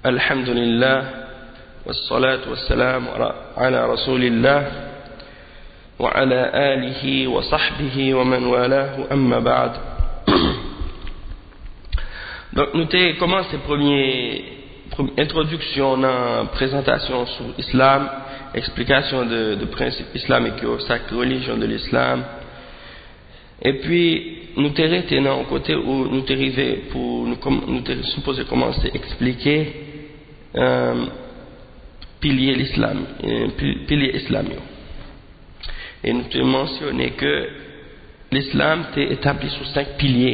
Alhamdulillah, wassalatu wassalamu ala rasulillah, wa ala alihi wa sahbihi wa man walahu, amma ba'd. Donc nous avons commencé première introduction dans la présentation sur l'islam, explication de principes islamiques, sacrée religion de l'islam. Et puis nous avons arrêté dans le côté où nous avons arrivé pour nous supposé commencer à expliquer pilier l'islam, pilier islamique. Et nous avons mentionné que l'islam est établi sur 5 piliers.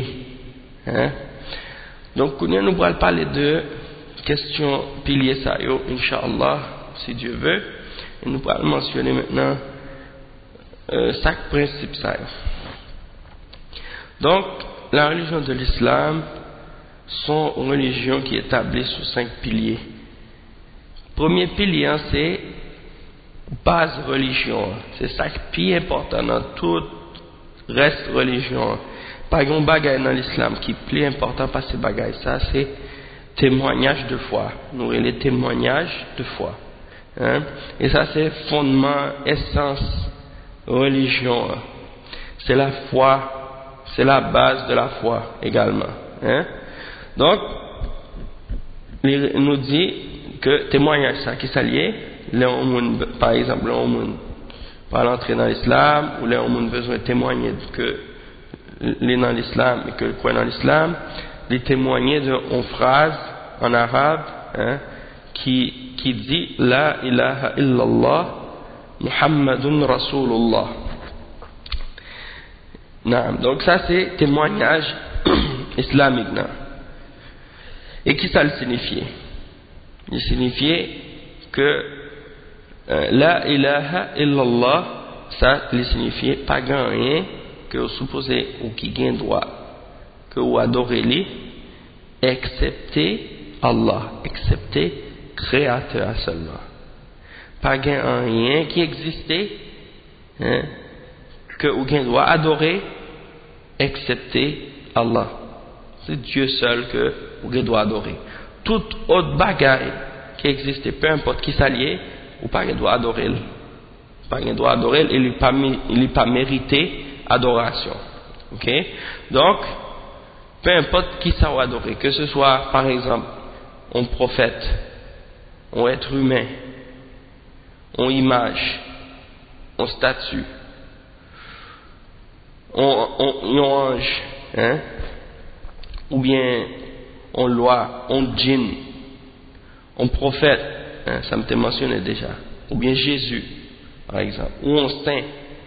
Donc nous allons parler de questions piliers ça yo, Inch'Allah, si Dieu veut. Et nous allons mentionner maintenant 5 principes ça yo. Donc, la religion de l'islam sont une religion qui est établie sur 5 piliers. Premier pilier, c'est base religion. C'est ça qui est important dans tout reste religion. Pas un bagage dans l'islam qui est plus important parce que bagage ça, c'est témoignage de foi. Nous les témoignages de foi. Et ça, c'est fondement, essence, religion. C'est la foi. C'est la base de la foi également. Donc, il nous dit que témoignage ça qui s'allie, par exemple, par l'entrée dans l'islam, ou les gens besoin de témoigner que les dans l'islam et que quoi dans l'islam, les témoigner d'une phrase en arabe qui dit La ilaha illallah Muhammadun Rasulullah. Donc ça c'est témoignage islamique. Et qui ça le signifie? Il signifie que la ilaha illallah, ça le signifie pas rien que vous supposez ou qui gagne droit que vous adorez lui excepté Allah, excepté créateur seulement. Pas rien qui existait que vous gagne droit adorer excepté Allah. C'est Dieu seul que vous doit adorer. Toute autre bagaille qui existe, peu importe qui s'allie, ou pas doit adorer. Pas doit adorer, il n'est pas mérité adoration. Ok? Donc, peu importe qui ça va adorer, que ce soit par exemple un prophète, un être humain, une image, une statue, un ange, ou bien on loi, on djinn, on prophète, ça me mentionné déjà, ou bien Jésus, par exemple, ou on saint,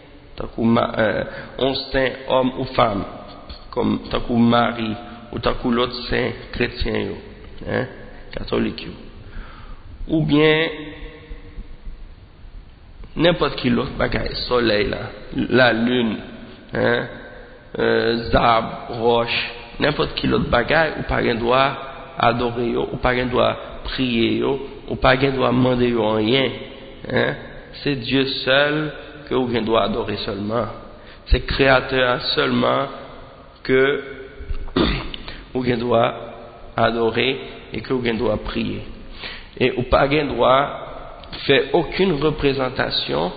on saint homme ou femme, comme tant que Marie, ou tant que l'autre saint chrétien, catholique, ou bien n'importe qui l'autre bagaille, soleil là, la lune, arbres, roches, n'importe qui l'autre bagaille, ou pas doit adorer, ou pas doit prier, ou pas doit demander rien. C'est Dieu seul que vous doit adorer seulement. C'est créateur seulement que vous doit adorer et que vous doit prier. Et vous pas doit faire aucune représentation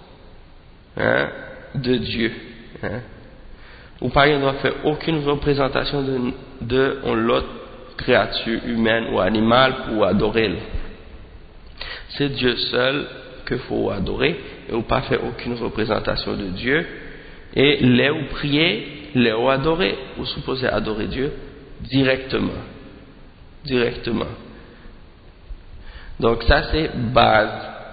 de Dieu. Ou pas il ne doit faire aucune représentation de l'autre créature humaine ou animale pour adorer. C'est Dieu seul qu'il faut adorer et ou pas faire aucune représentation de Dieu. Et les ou prier, les ou adorer, ou supposez adorer Dieu directement. Donc ça c'est base.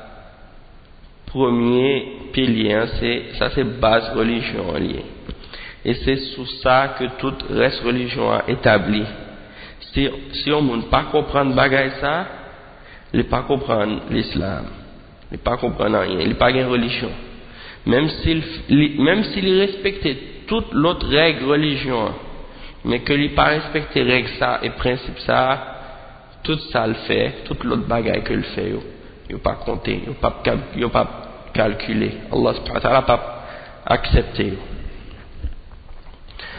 Premier pilier, c'est base religion liée. Et c'est sous ça que toute reste religion a établi. Si on ne pas comprendre bagaille ça, il pas comprendre l'islam, il pas comprendre rien, il pas une religion. Même s'il respectait toute l'autre règle religion, mais que il pas respecter règle ça et principe ça, tout ça le fait, toute l'autre bagaille que le fait, il pas compter, il pas calculer. Allah subhanahu wa ta'ala pas accepter.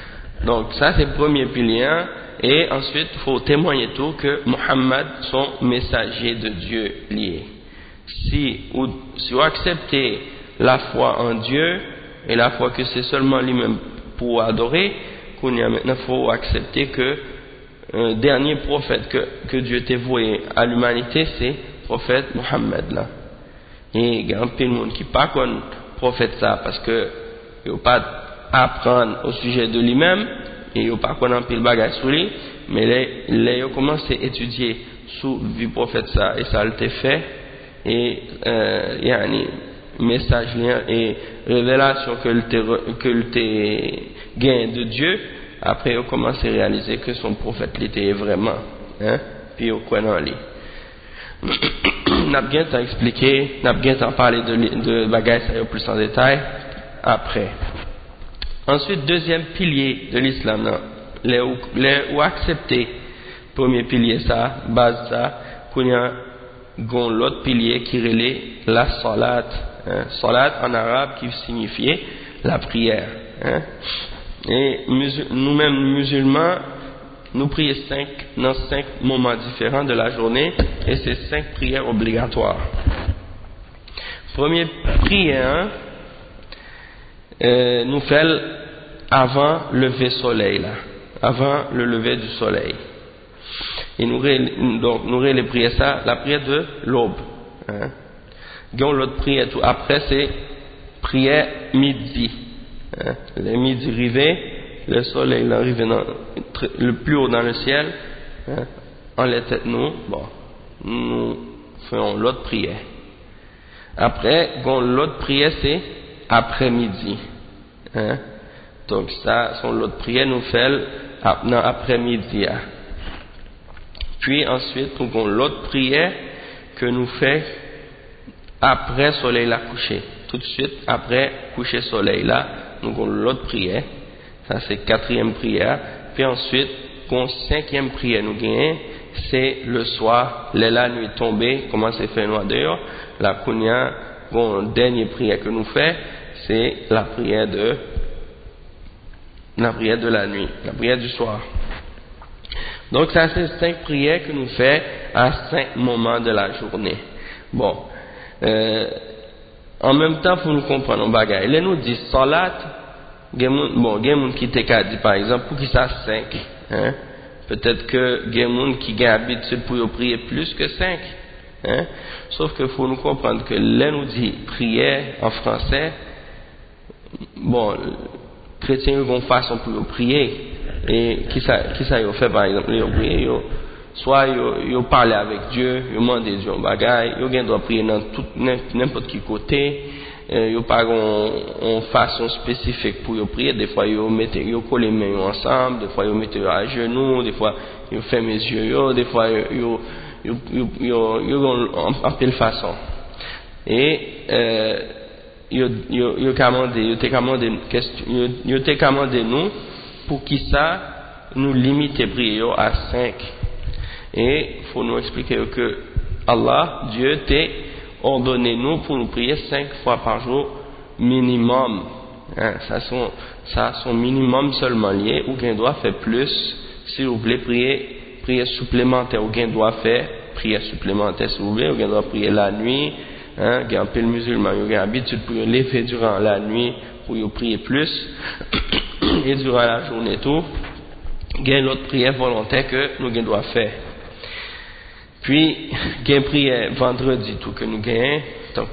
Donc ça c'est le premier pilier, et ensuite il faut témoigner tout que Muhammad son messager de Dieu lié. Si vous acceptez la foi en Dieu et la foi que c'est seulement lui-même pour adorer, maintenant il faut accepter que un dernier prophète que Dieu t'a voué à l'humanité, c'est le prophète Muhammad là. Et il y a un peu de monde qui pas comme prophète ça parce que il n'a pas apprendre au sujet de lui-même et il n'a pas qu'on un peu le bagage sur lui, mais il a commencé à étudier sous vie prophète ça et ça l'a fait, et il y a un message et révélation que le gain de Dieu. Après il a commencé à réaliser que son prophète l'était vraiment, puis il croit en lui. N'a bien t'en expliquer, n'a bien t'en parler de bagages plus en détail après. Ensuite, deuxième pilier de l'islam, ou accepter premier pilier ça, base ça, qu'on y a l'autre pilier qui relève la salat, salat en arabe qui signifie la prière, et nous-mêmes musulmans, nous prions dans 5 moments différents de la journée, et c'est 5 prières obligatoires. Première prière, nous faisons avant le lever soleil là, avant le lever du soleil. Et nous les prières ça, la prière de l'aube. L'autre prière tout après c'est prière midi. Le midi arrivé, le soleil arrive le plus haut dans le ciel, en les têtes nous faisons l'autre prière. Après, l'autre prière c'est après-midi. Donc ça, son l'autre prière nous fait dans après-midi. Puis ensuite, nous avons l'autre prière que nous fait après soleil la coucher. Tout de suite après coucher soleil là, nous avons l'autre prière. Ça c'est 4e prière. Puis ensuite, nous 5e prière nous gagnons, c'est le soir, la nuit tombée, comment c'est fait noir dehors. La kunya, dernière prière que nous fait, c'est la prière de la nuit, la prière du soir. Donc ça c'est 5 prières que nous faisons à 5 moments de la journée. Bon, en même temps pour nous comprendre un bagage, là nous dit salat, bon, il y a des gens qui te dit par exemple pour qui ça 5, peut-être que il y a des gens qui ont l'habitude pour prier plus que 5, sauf que faut nous comprendre que là nous dit prière en français, bon, chrétiens ont une façon pour prier, et qui ça ils fait par exemple, ils prier, soit ils parlent avec Dieu, ils demandent Dieu un bagage, ils doivent prier dans n'importe quel côté, ils pas une façon spécifique pour prier. Des fois ils collent les mains ensemble, des fois ils mettent à genoux, des fois ils ferment les yeux, des fois ils en pile façon. Et ils t'ai commandé nous pour qui ça nous limiter prier à 5. Et faut nous expliquer que Allah, Dieu t'a ordonné nous pour nous prier 5 fois par jour minimum. Ça son minimum seulement lié, ou qu'on doit faire plus si vous voulez prier supplémentaire, ou qu'on doit faire prière supplémentaire si vous voulez, ou qu'on doit prier la nuit. Il y a un peu de musulmans, ils ont l'habitude pour lever durant la nuit pour prier plus et durant la journée tout. Il y a une autre prière volontaire que nous devons faire. Puis il y a une prière vendredi tout que nous gagnons, tant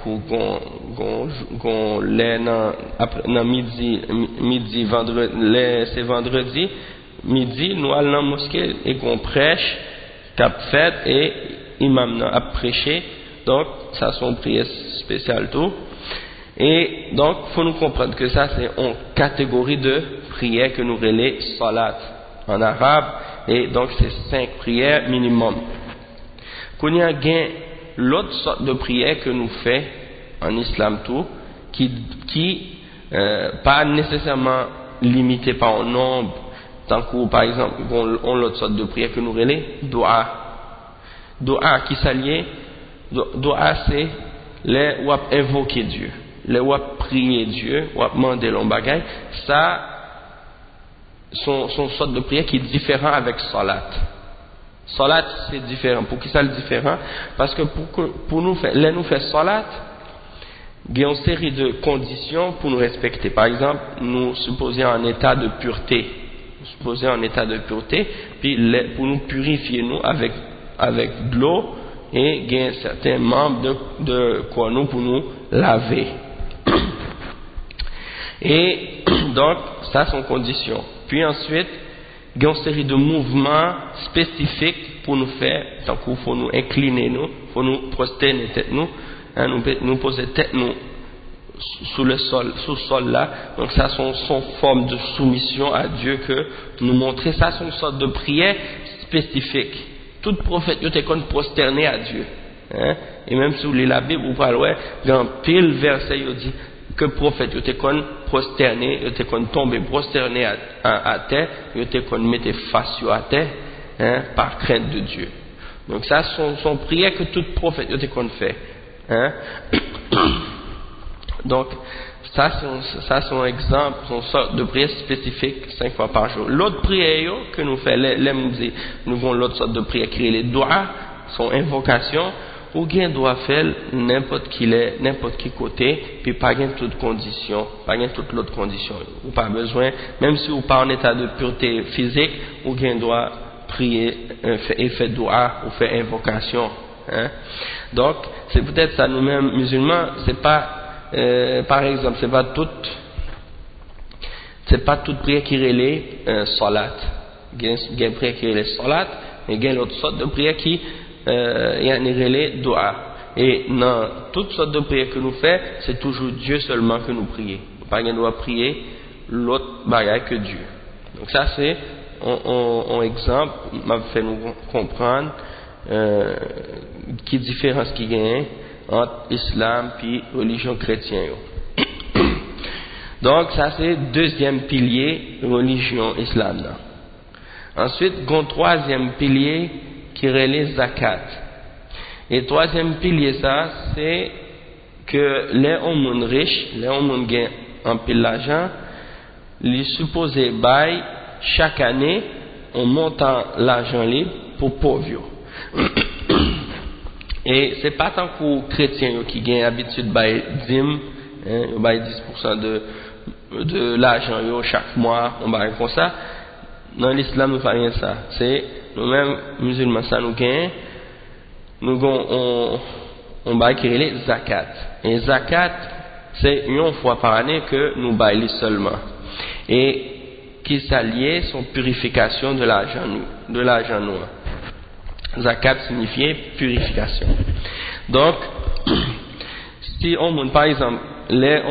qu'on l'est dans midi vendredi, c'est vendredi midi nous allons dans la mosquée et qu'on prêche, cap fait et imam a prêché. Donc, ça c'est une prière spéciale tout. Et donc, il faut nous comprendre que ça c'est une catégorie de prières que nous relais salat en arabe. Et donc, c'est 5 prières minimum. Qu'on y a l'autre sorte de prière que nous fait en islam tout, qui pas nécessairement limitée par un nombre, tant que par exemple, on l'autre sorte de prière que nous relais doa. Doa qui s'allie. Doa c'est les ou invoquer Dieu, les ou prier Dieu, ou demander l'on bagaille, ça son sorte de prière qui est différent avec salat. Salat c'est différent. Pour qui ça le différent? Parce que pour nous faire, là nous faire salat, il y a une série de conditions pour nous respecter. Par exemple, nous supposer en état de pureté, puis pour nous purifier nous avec de l'eau, et il y a certains membres de quoi nous pour nous laver. Et donc ça sont conditions. Puis ensuite il y a une série de mouvements spécifiques pour nous faire, tant qu'il faut nous incliner nous, faut nous prosterner tête nous, nous poser tête nous sous le sol là. Donc ça sont forme de soumission à Dieu que nous montrer. Ça sont une sorte de prière spécifique. Tout prophète il était qu'on prosterné à Dieu, hein? Et même si vous lisez la Bible vous parlez dans pile verset il dit que prophète il était qu'on prosterné, il était qu'on tomber prosterné à terre, il était qu'on mettait face à terre, hein, par crainte de Dieu. Donc ça sont prières que tout prophète il était qu'on fait, hein? Donc ça c'est un exemple, une sorte de prière spécifique 5 fois par jour. L'autre prière que nous faisons, nous avons l'autre sorte de prière qui est les doigts, son invocation, ou bien doit faire n'importe qui côté, puis pas gain toute condition, pas gain toute l'autre condition. Ou pas besoin, même si vous pas en état de pureté physique, ou bien doit prier et faire doigt ou faire invocation, hein? Donc c'est peut-être ça nous-mêmes musulmans, c'est pas par exemple, c'est pas toute prière qui relève salat. Il y a une prière qui relève salat, et il y a l'autre sorte de prière qui relève dua. Et dans toutes sortes de prières que nous faisons, c'est toujours Dieu seulement que nous prions. Pas qu'on doit prier l'autre bagaille que Dieu. Donc ça c'est un exemple m'a fait nous comprendre qui différence qui gagne entre l'islam et religion chrétienne. Donc ça c'est deuxième pilier religion islam là. Ensuite il y a un troisième pilier qui relève zakat. Et troisième pilier ça c'est que les hommes riches, les hommes qui ont un pile d'argent, les supposés bail chaque année on monte l'argent libre pour pauvres. Et c'est pas tant que chrétiens qui gagnent l'habitude de bailler dîme, on baille 10% de l'argent chaque mois, on baille comme ça. Dans l'islam nous fait rien ça. C'est nous-mêmes musulmans ça nous gagne, on baille qui est les zakat. Et zakat c'est une fois par année que nous baillons seulement. Et qui s'allie son purification de l'argent noir. Zakat signifie purification. Donc, si on par exemple, les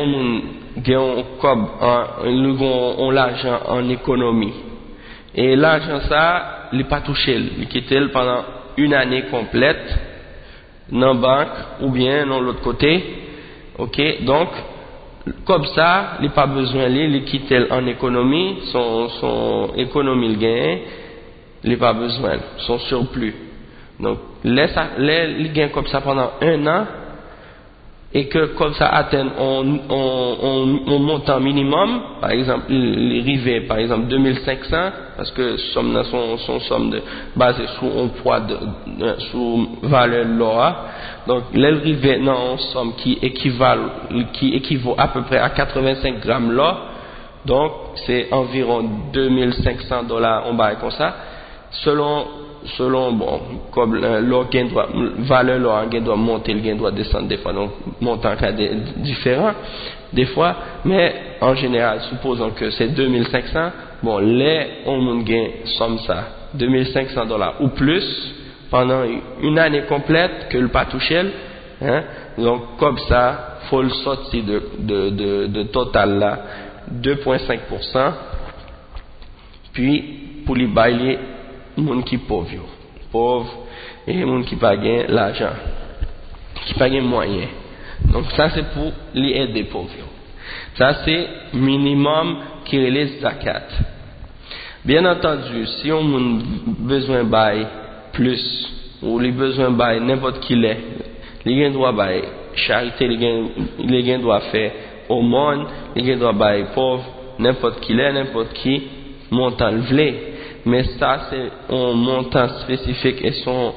on l'argent en économie, et l'argent ça, il n'est pas touché, il quitte pendant une année complète dans la banque ou bien dans l'autre côté, ok, donc comme ça, il n'a pas besoin il quitte en économie, son économie il gagne, il n'a pas besoin, son surplus. Donc, les gains comme ça pendant un an, et que comme ça atteigne on montant minimum, par exemple, les rivets, par exemple 2500, parce que somme son somme basée sur un poids sur valeur l'or. Donc, les rivets non somme qui équivaut à peu près à 85 grammes l'or. Donc, c'est environ $2500 on bail comme ça. Selon bon comme l'or gain doit valeur l'or gain doit monter, le gain doit descendre des fois, donc montant cas différent des fois, mais en général supposons que c'est 2500, bon les on gain somme ça $2500 ou plus pendant une année complète que le pas touché, hein, donc comme ça faut le sortir de total là 2,5%, puis pour les bailler moun qui pauvre et moun qui pas gain l'argent, qui pas gain moyen. Donc ça c'est pour les aider pauvres. Ça c'est minimum qui relève zakat. Bien entendu, si on a besoin bail plus ou les besoins bail n'importe qui l'est, les gains doit bail charité, les gains doit faire au monde, les gains doit bail pauvre n'importe qui l'est, n'importe qui montant levé, mais ça c'est un montant spécifique et son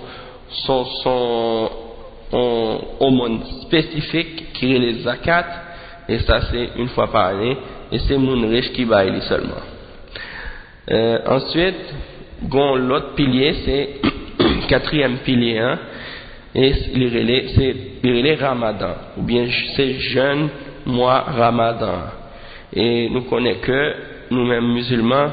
aumône spécifique qui est les zakat, et ça c'est une fois par année, et c'est moun riche qui baille seulement. Ensuite, l'autre pilier c'est quatrième pilier, hein, et c'est les Ramadan, ou bien c'est jeûne mois Ramadan. Et nous connaissons que nous-mêmes musulmans,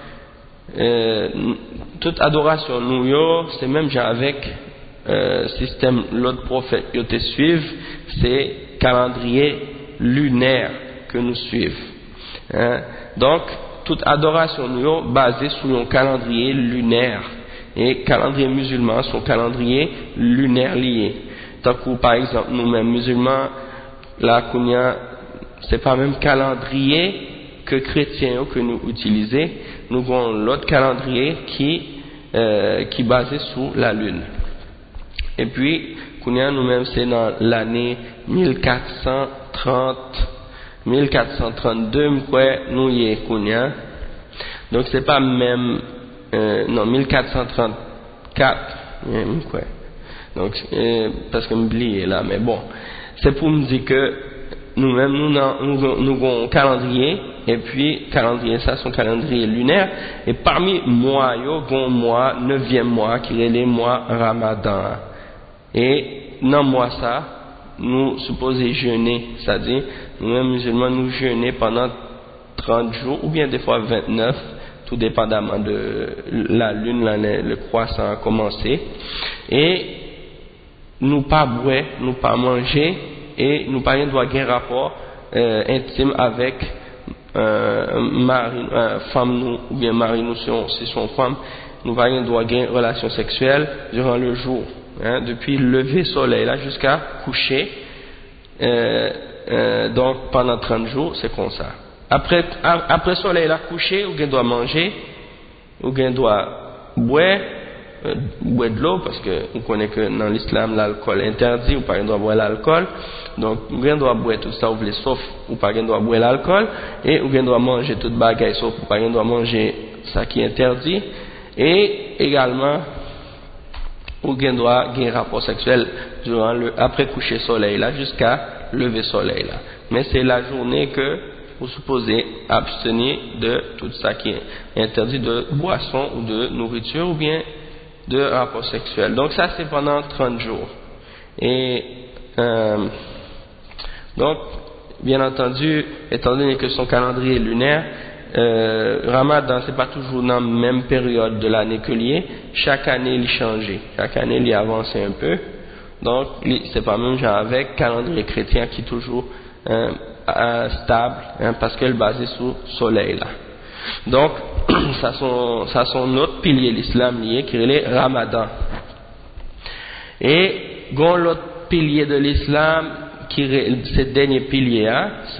toute adoration nous c'est même genre avec système l'autre prophète qui te suivent, c'est calendrier lunaire que nous suivons, hein? Donc toute adoration nous basée sur un calendrier lunaire, et calendrier musulman son calendrier lunaire lié. Tant que par exemple nous-mêmes musulmans, la Kounia, c'est pas même calendrier que chrétiens que nous utilisons, nous avons l'autre calendrier qui basé sur la lune. Et puis Kounia nous-mêmes c'est dans l'année 1432 nous y est Kounia. Donc c'est pas même non 1434 quoi. Donc parce que m'oublié là, mais bon, c'est pour me dire que nous-mêmes nous avons un calendrier, et puis calendrier ça son calendrier lunaire, et parmi mois yo gon mois 9e mois qui est les mois Ramadan, et dans mois ça nous supposons jeûner, c'est-à-dire nous-mêmes musulmans nous jeûner pendant 30 jours ou bien des fois 29, tout dépendamment de la lune, le croissant a commencé, et nous pas boire, nous pas manger, et nous pas doit avoir un rapport intime avec femme nous, ou bien mari nous si son femme, nous pas doit avoir une relation sexuelle durant le jour, hein, depuis le lever soleil là jusqu'à coucher, donc pendant 30 jours c'est comme ça. Après soleil là couché, ou bien doit manger, ou bien doit boire de l'eau, parce que on connaît que dans l'islam l'alcool est interdit, ou pas doit boire l'alcool, donc ou bien doit boire tout ça, sauf ou pas doit boire l'alcool, et ou bien doit manger toute bagaille sauf ou pas doit manger ça qui est interdit, et également ou bien doit avoir un rapport sexuel durant après coucher soleil là jusqu'à lever soleil là. Mais c'est la journée que vous supposez abstenir de tout ça qui est interdit, de boisson ou de nourriture ou bien de rapport sexuel. Donc ça c'est pendant 30 jours. Et donc bien entendu, étant donné que son calendrier est lunaire, Ramadan c'est pas toujours dans la même période de l'année que lié, chaque année il change, chaque année il avance un peu. Donc c'est pas même genre avec calendrier chrétien qui est toujours stable, hein, parce qu'elle est basée sur le soleil là. Donc ça son autre pilier l'islam lié qui est le Ramadan. Et l'autre pilier de l'islam qui est ce dernier pilier, ce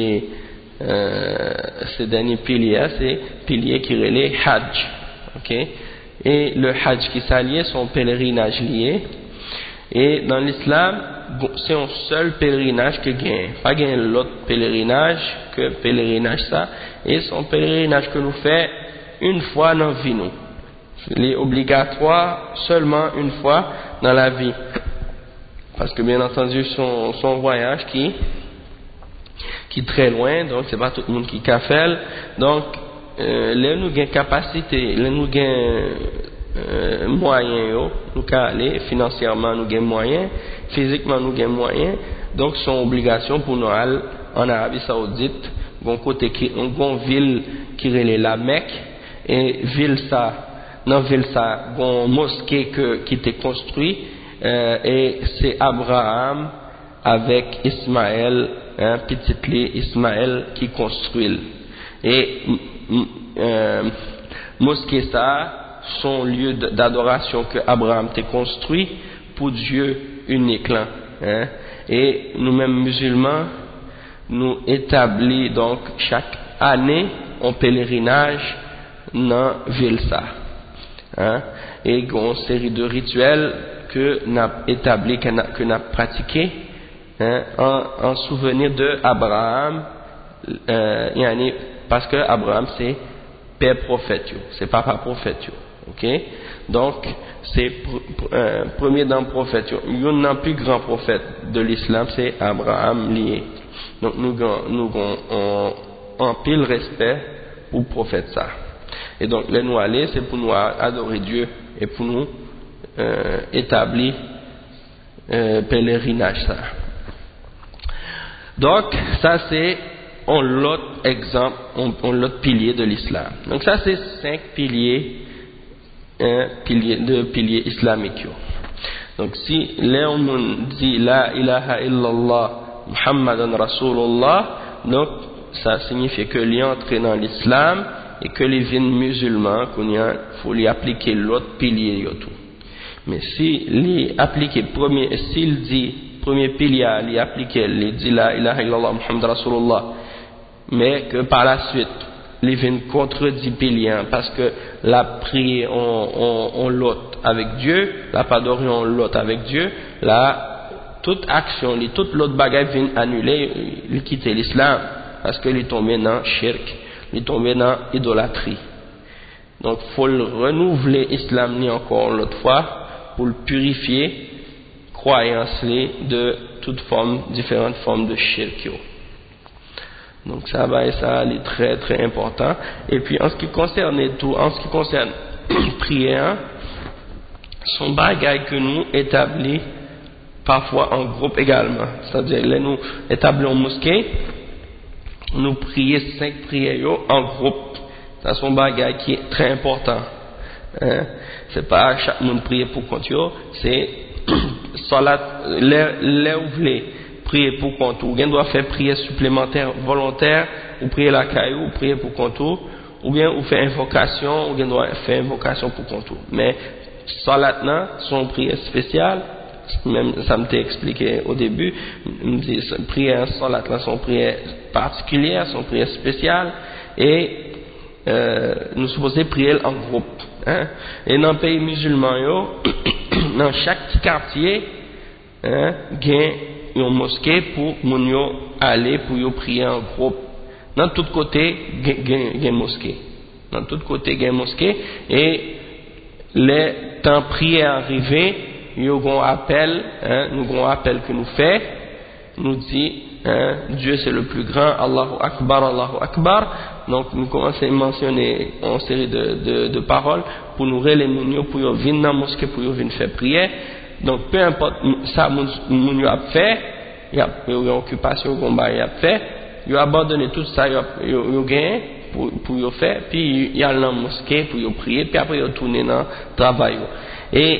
dernier pilier c'est pilier qui est le Hajj, ok? Et le Hajj qui s'allie son pèlerinage lié. Et dans l'islam, c'est un seul pèlerinage que gagne, pas gagne l'autre pèlerinage que pèlerinage ça, et son pèlerinage que nous fait une fois dans la vie nous. Il est obligatoire seulement une fois dans la vie, parce que bien entendu son voyage qui est très loin, donc c'est pas tout le monde qui a fait, donc là nous gagne capacité, là nous gagne moyens, nous pouvons aller financièrement, nous avons moyens, physiquement nous avons moyens, donc c'est une obligation pour nous aller en Arabie Saoudite, une ville qui est la Mecque, et dans ville ça, une mosquée qui était construite, et c'est Abraham avec Ismaël, petit Ismaël qui construit, et mosquée ça, son lieu d'adoration que Abraham a construit pour Dieu unique là, hein? Et nous-mêmes musulmans nous établissons donc chaque année un pèlerinage dans ville ça, hein? Et une série de rituels que nous avons établis, que nous avons pratiqués, hein? en souvenir de Abraham, parce que Abraham c'est père prophète, c'est papa prophète. Ok? Donc, c'est premier dans le prophète. Il y a un plus grand prophète de l'islam, c'est Abraham lié. Donc, nous avons un pile respect pour le prophète ça. Et donc, les nous aller, c'est pour nous adorer Dieu et pour nous établir pèlerinage ça. Donc, ça c'est l'autre exemple, l'autre pilier de l'islam. Donc, ça c'est 5 piliers piliers islamiques. Donc si l'on dit la ilaha illallah Muhammadan Rasulullah, donc ça signifie que l'on est entré dans l'islam et que les vignes musulmans, il faut lui appliquer l'autre pilier. Mais si s'il dit premier pilier, il applique, il dit la ilaha illallah Muhammadan Rasulullah, mais que par la suite les vignes contredit pilier parce que la prière on l'autre avec Dieu, la padorie on l'autre avec Dieu, là toute action, toute l'autre bagage vient annuler, il quitte l'islam parce qu'il est tombé dans shirk, il est tombé dans idolâtrie. Donc il faut le renouveler l'islam ni encore l'autre fois pour le purifier croyance de toutes formes, différentes formes de shirk. Donc ça est très très important. Et puis en ce qui concerne prière, son bagage que nous établit parfois en groupe également. C'est-à-dire là nous établissons en mosquée, nous prions 5 prières en groupe. Ça c'est son bagage qui est très important. C'est pas chaque monde prier pour compte, c'est salat les ouvlés. Prier pour contour, ou doit faire prière supplémentaire volontaire, ou prier la caillou, ou prier pour contour, ou bien ou faire invocation, ou bien doit faire invocation pour contour. Mais salat là, son prière spéciale, même ça m'était expliqué au début, me dit prière salat là, son prière particulière, son prière spéciale, et nous supposons prier en groupe. Et dans le pays musulman, dans chaque petit quartier, gain une mosquée pour moun aller pour yo prier en groupe. Dans tout côté gain mosquée. Dans tout côté gain mosquée et les temps prière arrivé, yo gon appel, nous gon appel que nous fait, nous dit Dieu c'est le plus grand, Allahu Akbar. Donc nous commençons à mentionner une série de paroles pour nous relayer moun pour yo venir dans mosquée pour yo venir faire prière. Donc peu importe ça moun yo a fait, il y a une occupation qu'on a fait, il a abandonné tout ça, il a gagné pour yo faire, puis il y a dans la mosquée pour yo prier, puis après il a tourné dans le travail. Et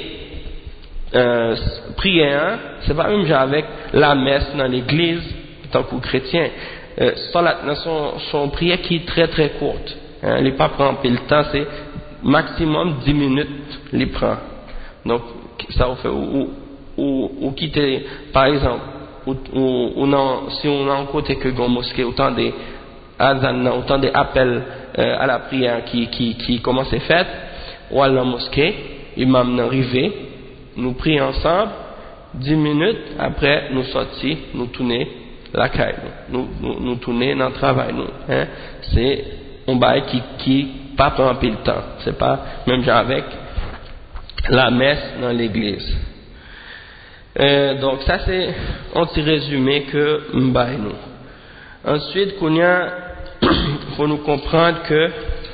prière, c'est pas même genre avec la messe dans l'église tant que chrétien. Salat son prière qui est très très courte. Il n'est pas prend le temps, c'est maximum 10 minutes il prend. Donc ça fait ou quitter par exemple si on a un côté que dans mosquée autant des azan, autant des appels à la prière qui commencent à faire ou à la mosquée imam arrivé, nous prions ensemble 10 minutes après nous sortir, nous tourner la caille, nous tourner dans le travail, c'est un bail qui pas prend un peu de temps, c'est pas même genre avec la messe dans l'église. Donc ça c'est un petit résumé que m'baille nous. Ensuite faut nous comprendre que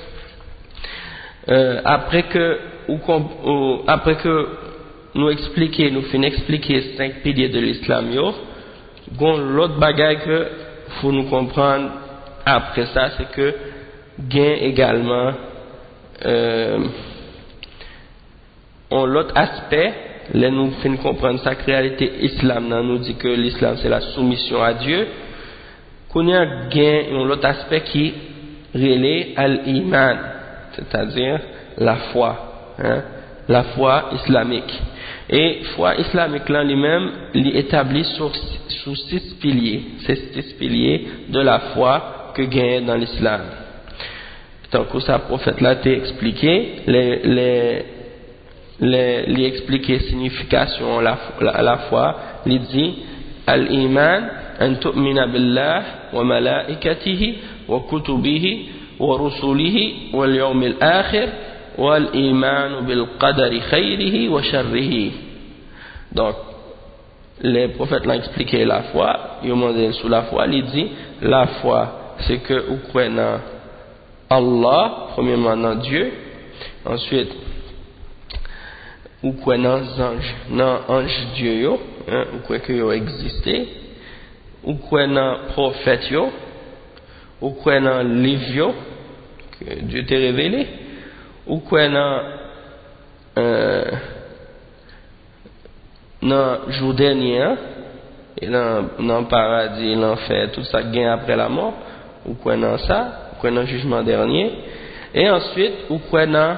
après que nous finissons expliquer 5 piliers de l'islam l'autre bagaille que faut nous comprendre après ça, c'est que gain également l'autre aspect. Là nous finissons comprendre sa réalité islam, nous dit que l'islam c'est la soumission à Dieu. Qu'on y a gain l'autre aspect qui relève al-iman, c'est-à-dire la foi, la foi islamique. Et foi islamique là lui-même l'établit sous 6 piliers. C'est 6 piliers de la foi que gagne dans l'islam. Tant que ça prophète là t'a expliqué les expliquer signification la foi, il dit al-iman an tu'mina billah wa malaikatihi wa kutubihi ورسله واليوم الآخر والإيمان بالقدر خيره وشره. Donc les prophètes l'ont expliqué la foi, ils ont demandé sur la foi, il dit la foi c'est que vous croyez dans Allah, premièrement dans Dieu, ensuite vous croyez dans ange Dieu, vous croyez que vous existez, vous croyez dans prophète, vous croyez dans livre que Dieu t'a révélé, vous croyez dans le jour dernier, et dans le paradis, l'enfer, tout ça gagne après la mort, vous croyez dans ça, vous croyez dans le jugement dernier, et ensuite vous croyez dans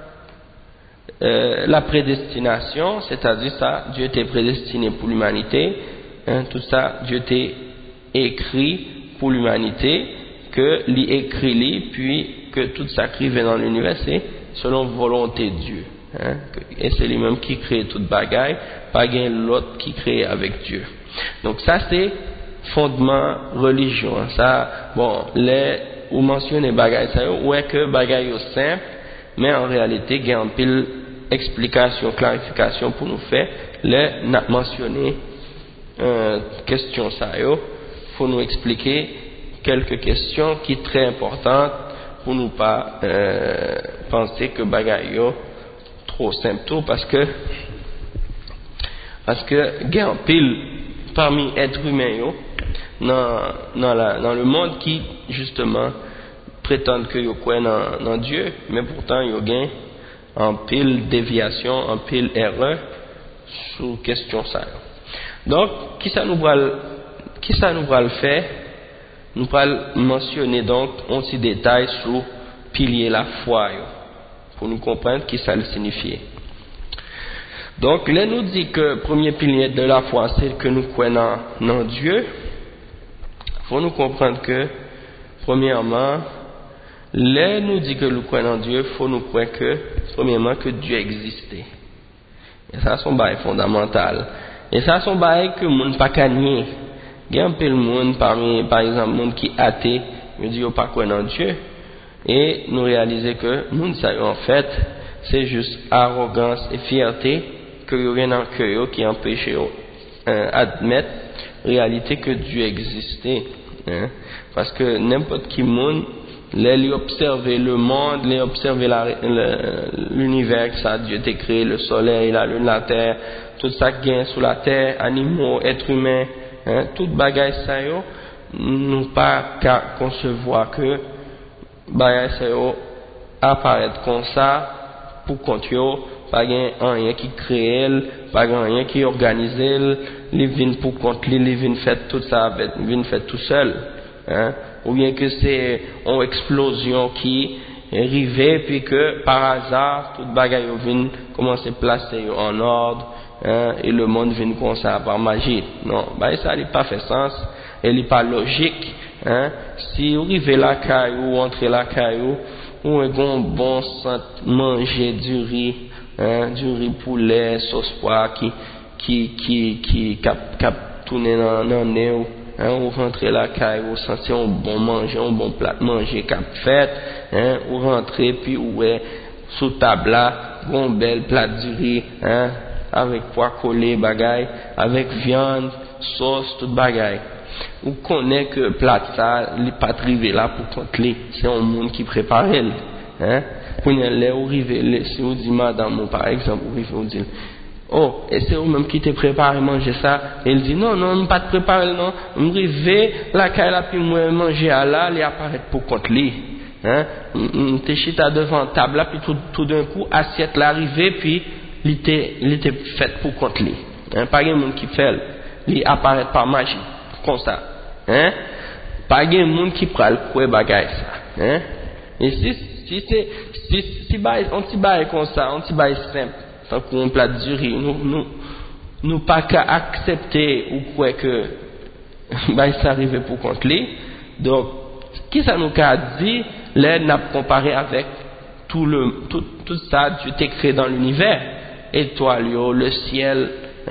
la prédestination, c'est-à-dire ça, Dieu t'est prédestiné pour l'humanité, tout ça, Dieu t'est écrit pour l'humanité, que l'y écrit, puis que tout ça qui vient dans l'univers, c'est selon volonté de Dieu. Et c'est lui-même qui crée toute bagaille, pas gain l'autre qui crée avec Dieu. Donc ça c'est fondement religion. Ça, bon, ou mentionner bagaille ça, ou est que bagaille simple, mais en réalité il y a un pile explication, clarification pour nous faire. N'a mentionné question ça, faut nous expliquer quelques questions qui sont très importantes pour nous pas penser que bagaille trop simple tout, parce que il y a un pile parmi êtres humains dans le monde qui justement prétendent que ils croient dans Dieu, mais pourtant ils ont un pile déviation, un pile erreur sur question ça. Donc qui ça nous va le faire? Nous allons mentionner donc un petit détail sur pilier la foi pour nous comprendre qui ça le signifie. Donc là nous dit que premier pilier de la foi c'est que nous croyons dans Dieu. Faut nous comprendre que premièrement là nous dit que nous croyons en Dieu, faut nous croire que premièrement que Dieu existait. Et ça c'est un bail fondamental. Et ça c'est un bail que monde pas gagner. Il y a un peu de monde parmi, par exemple, monde qui est athée, il dit pas croire en Dieu, et nous réaliser que monde ça en fait, c'est juste arrogance et fierté que y a rien dans le cœur qui empêche admettre réalité que Dieu existait, parce que n'importe qui monde, les observer le monde, les observer l'univers que ça Dieu t'a créé, le soleil, la lune, la terre, tout ça qui est sous la terre, animaux, êtres humains. Tout bagaille ça yo nous pas qu'à concevoir que bagaille ça yo apparaître comme ça pour compte yo, pas rien qui crée, pas rien qui organise, les vient pour compte les vient fait tout ça avec vient fait tout seul, ou bien que c'est une explosion qui est arrivée puis que par hasard toute bagaille yo vient commencer placer en ordre. Et le monde vient comme ça par magie. Non, ça n'a pas fait sens, il n'est pas logique. Si vous arrivez la caillou, ou entrez la caillou, ou un bon sang manger du riz poulet, sauce poire qui cap tourner dans le nez, ou rentrez la caillou, vous sentez un bon manger, un bon plat manger cap fait, ou rentrez puis ouais sous table là, un bel plat du riz, avec pois collé bagaille, avec viande, sauce, tout bagaille. Ou connaît que plat ça, il pas arrivé là pour compter, c'est un monde qui prépare elle, pour y aller ou arriver, si vous dites madame par exemple, vous dites oh, et c'est vous-même qui te préparé manger ça, et il dit non, pas te préparer non, m'river la caille là puis moi manger à là, il apparaît pour compter. T'es chita devant table là puis tout d'un coup assiette l'arrivée puis il était fait pour compte lui. Pas de monde qui fait, il apparaît par magie, comme ça. Pas de monde qui prend le quoi bagaille ça. Et si on t'y baille comme ça, on t'y baille simple, tant qu'on plat du riz, nous pas qu'à accepter ou quoi que baille ça arrive pour compte lui. Donc, qui ça nous a dit, là n'a comparé avec tout ça Dieu t'a créé dans l'univers. Étoiles, le ciel,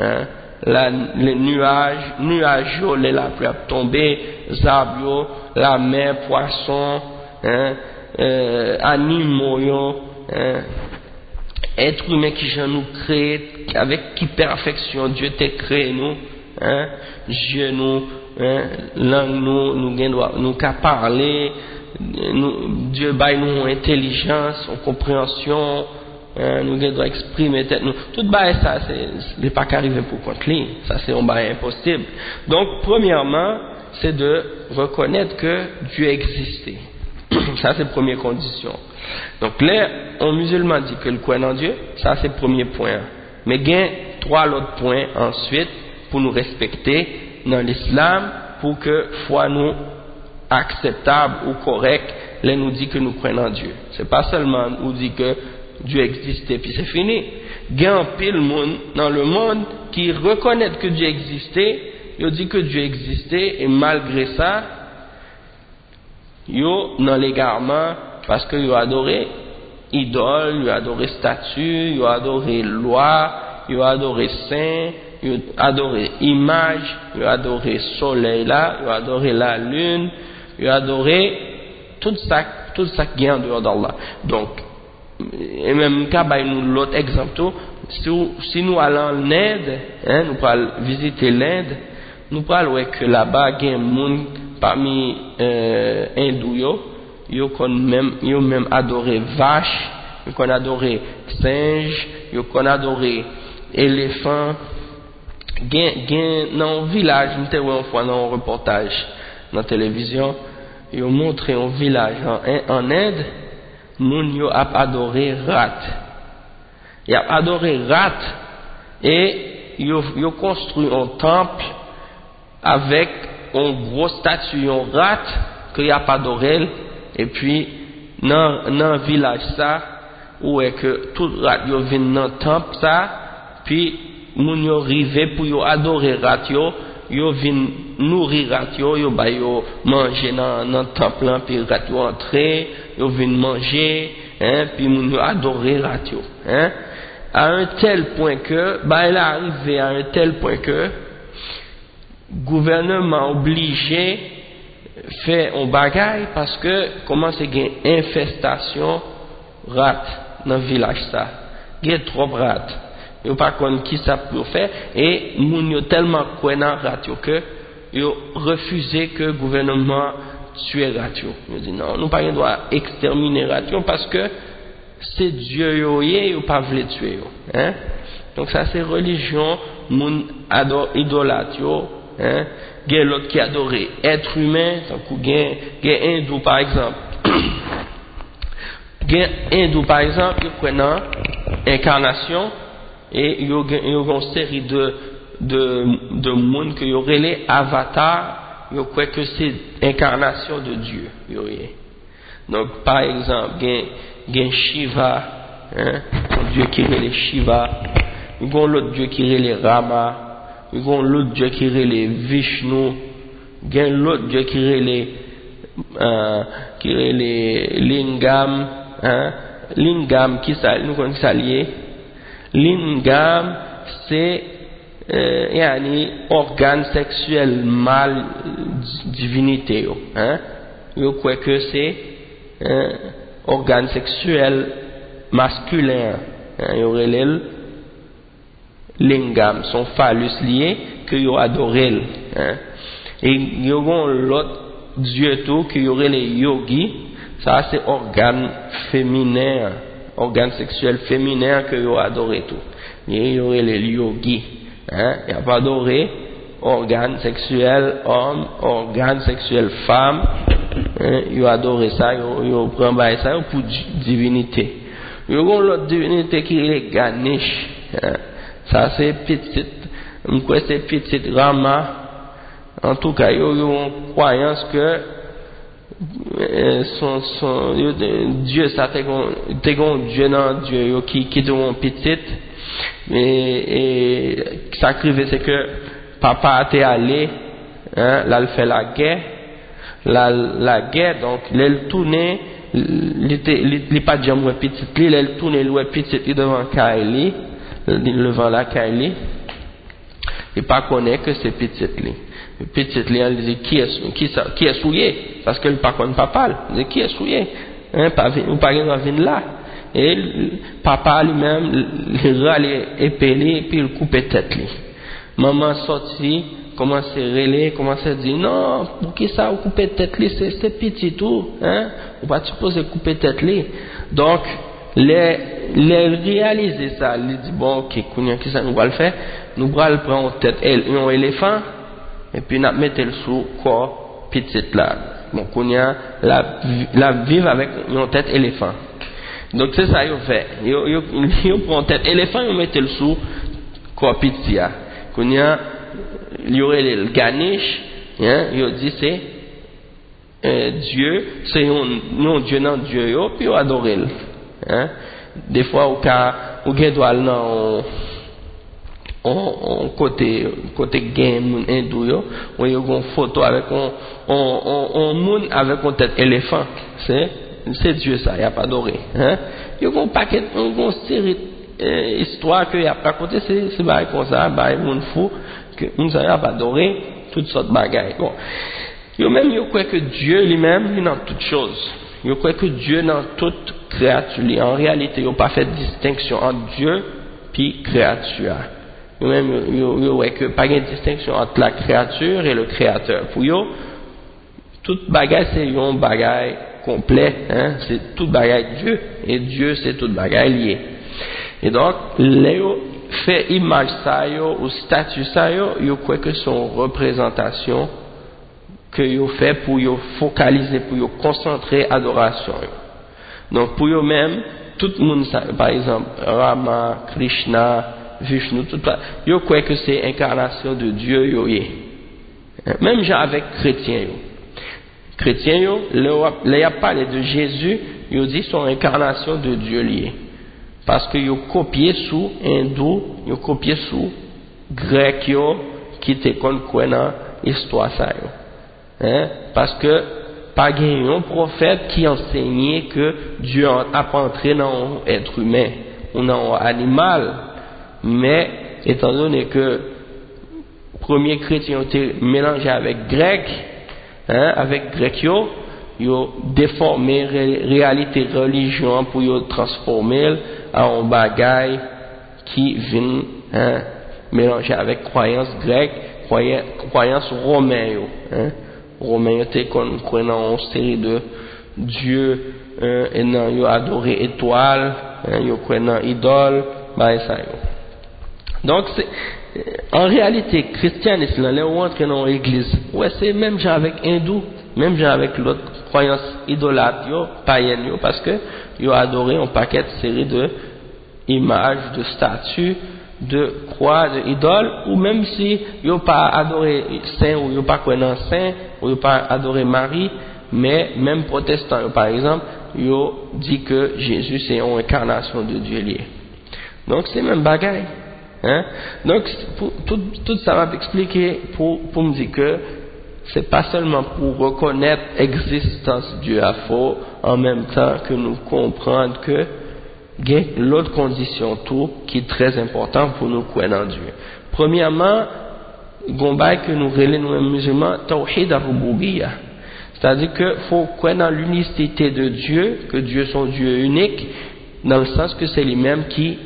les nuages, les la pluie a tombé, arbres, la mer, poisson, hein, animaux yo, hein, être humain qui j'en nous crée, avec qui perfection Dieu t'a créé nous, hein, Dieu nous, hein, langue nous qu'à parler, Dieu baille nous intelligence, compréhension, hein, nous devons exprimer tête nous. Tout bail ça c'est pas qu'arriver pour contre lui, ça c'est un bail impossible. Donc premièrement, c'est de reconnaître que Dieu existait. Ça c'est la première condition. Donc là, un musulman dit que le croit en Dieu, ça c'est le premier point. Mais il y a 3 autres points ensuite pour nous respecter dans l'islam, pour que foi nous acceptable ou correct, là nous dit que nous croyons en Dieu. C'est pas seulement nous dit que Dieu existe et puis c'est fini. Il y a un pile monde dans le monde qui reconnaît que Dieu existait, il dit que Dieu existait et malgré ça, yo dans l'égarement parce que yo adoré idole, yo adoré statue, yo adoré loi, yo adoré saint, yo adoré image, yo adoré soleil là, yo adoré la lune, yo adoré tout ça qui est en dehors d'Allah. Donc et même cas nous l'autre exemple si nous allons en Inde, hein, nous allons visiter l'Inde, nous allons voir que là-bas il y a un monde parmi hindous yo même adoré vache, yo qu'on adoré singe, yo qu'on adoré éléphant. Dans un village, nous t'ai vu une fois dans un reportage dans la télévision, yo montré un village en Inde, moun yo a adoré rat. Il a adoré rat et yo construit un temple avec un gros statue en rat que y a pas d'orel et puis dans un village ça où est que tout rat yo vinn dans temple ça puis moun yo rivé pour yo adorer rat yo vinn nourrir rat yo ba yo manger dans temple là puis rat yo entrer yo vinn manger hein puis moun yo adorer rat yo hein à un tel point que il est arrivé à un tel point que gouvernement obligé fait un bagaille parce que comment c'est une infestation rat dans le village ça il y a trop rat yo pas connait qui ça pour faire et moun yo tellement connait rat yo que yo refusé que gouvernement tue rat yo dit non nous pas doit exterminer rat yo parce que c'est Dieu yo pas veut tuer yo hein. Donc ça c'est religion moun adore idolâtre yo hein. Il y a l'autre qui adore être humain, donc il y a hindou par exemple. Il y a hindou par exemple, il y a une incarnation et il y a une série de monde que y aurait les avatars, il y a que c'est incarnation de Dieu. Donc par exemple, il y a Shiva, hein, un Dieu qui est Shiva, il y a l'autre Dieu qui est Rama. Il y a l'autre Dieu qui est les Vishnu, il y a l'autre Dieu qui est les Lingam, hein? Lingam qui nous connaissons ça lié. Lingam c'est organe sexuel mâle divinité, hein? Yo croit que c'est organe sexuel masculin, hein? Yo relève lingam, son phallus lié que yo adoré hein. Et yo gon l'autre dieu tout que y aurait les yogis, ça c'est organe féminin, organe sexuel féminin que yo adoré tout. Il y aurait les yogis hein, y a pas adoré organe sexuel homme, organe sexuel femme, hein, yo adoré ça, yo prend bail ça pour divinité. Yo gon l'autre divinité qui est Ganesh hein. Ça c'est petit, c'est petit Rama. En tout cas, il y a une croyance que Dieu, ça t'es un Dieu dans Dieu qui est un petit. Et ça crive c'est que papa était allé, hein, là il fait la guerre, la guerre donc il tournait, il pas de jambe petit, il tournait le petit devant Kaili. Devant la Kaili il pas connaît que c'est petite li. Petite li, elle dit qui est souillé, parce que le pas connaît papa, il dit qui est souillé, hein, ou pas venir là. Et papa lui-même, il râle épelé, puis il coupe tête li. Maman sorti, commence à râler, commence à dire non, pour qui ça vous couper tête li, c'est petit tout, hein, on va supposer couper tête li. Donc les réaliser ça, il dit bon, ok, qui ça nous va le faire, nous allons prendre tête un éléphant et puis nous mettre le sous corps petit là. Bon, la vivre avec une tête éléphant. Donc c'est ça ils fait. Ils prend tête éléphant, ils mettent le sous corps petit là. Il y aurait le Ganesh, hein, il dit c'est Dieu, c'est non Dieu non Dieu puis on adore le. Hein? Des fois au cas où doit on côté game hindou yo, on y a une photo avec on moun avec une tête éléphant, c'est Dieu ça, il y a pas adoré, hein? Il y a un paquet une série histoire que y a raconté c'est bail comme ça, bail moun fou que on ça pas adoré toutes sortes de bagailles. Bon. Yo même yo croit que Dieu lui-même il est dans toutes choses. Yo croit que Dieu dans toute créature. En réalité, yo pas fait distinction entre Dieu puis créature. Yo même yo croit que pas de distinction entre la créature et le créateur. Pour yo toute bagaille c'est un bagaille complet, hein, c'est toute bagaille Dieu et Dieu c'est toute bagaille liée. Et donc les fait image ça yo ou statut ça yo croit que son représentation que yo fait pour yo focaliser, pour yo concentrer adoration. Donc pour yo même tout le monde par exemple Rama, Krishna, Vishnu, tout ça, yo croit que c'est incarnation de Dieu yo yé. Même genre avec chrétiens yo. Chrétiens yo, les a parlé de Jésus, yo dit son incarnation de Dieu lié. Parce que yo copié sous hindou, yo copié sous grec yo qui te connaît histoire ça yo. Hein? Parce que pas un prophète qui enseignait que Dieu a pas entré dans l'être humain ou dans l'animal, mais étant donné que premier chrétien été mélangé avec grec, hein, avec grec yo déformé réalité religion pour yo transformer en bagaille qui vient, hein, mélanger avec croyance grecque, croyance romaine, hein. Romains étaient connaissant une série de dieux, et ils adoré étoiles, ils connaissent idole, bah ça. Donc en réalité christianisme là, on entre dans l'église, ouais c'est même genre avec hindou, même genre avec l'autre croyance idolâtre, païenne, parce que ils adoré un paquet de série de images, de statues, de croix, de idoles, ou même si ils pas adoré saint ou ils pas connaissent saint ou ils pas adoré Marie, mais même protestants par exemple, ils dit que Jésus c'est une incarnation de Dieu lié. Donc c'est même bagaille, hein? Donc tout ça va expliquer pour me dire que c'est pas seulement pour reconnaître l'existence de Dieu à faux, en même temps que nous comprendre que il y a l'autre condition tout qui est très important pour nous croire en Dieu. Premièrement, gombaï que nous relèvons nous musulmans, tawhid ar-rububiyyah. C'est-à-dire que faut croire dans l'unicité de Dieu, que Dieu est son Dieu unique, dans le sens que c'est lui-même qui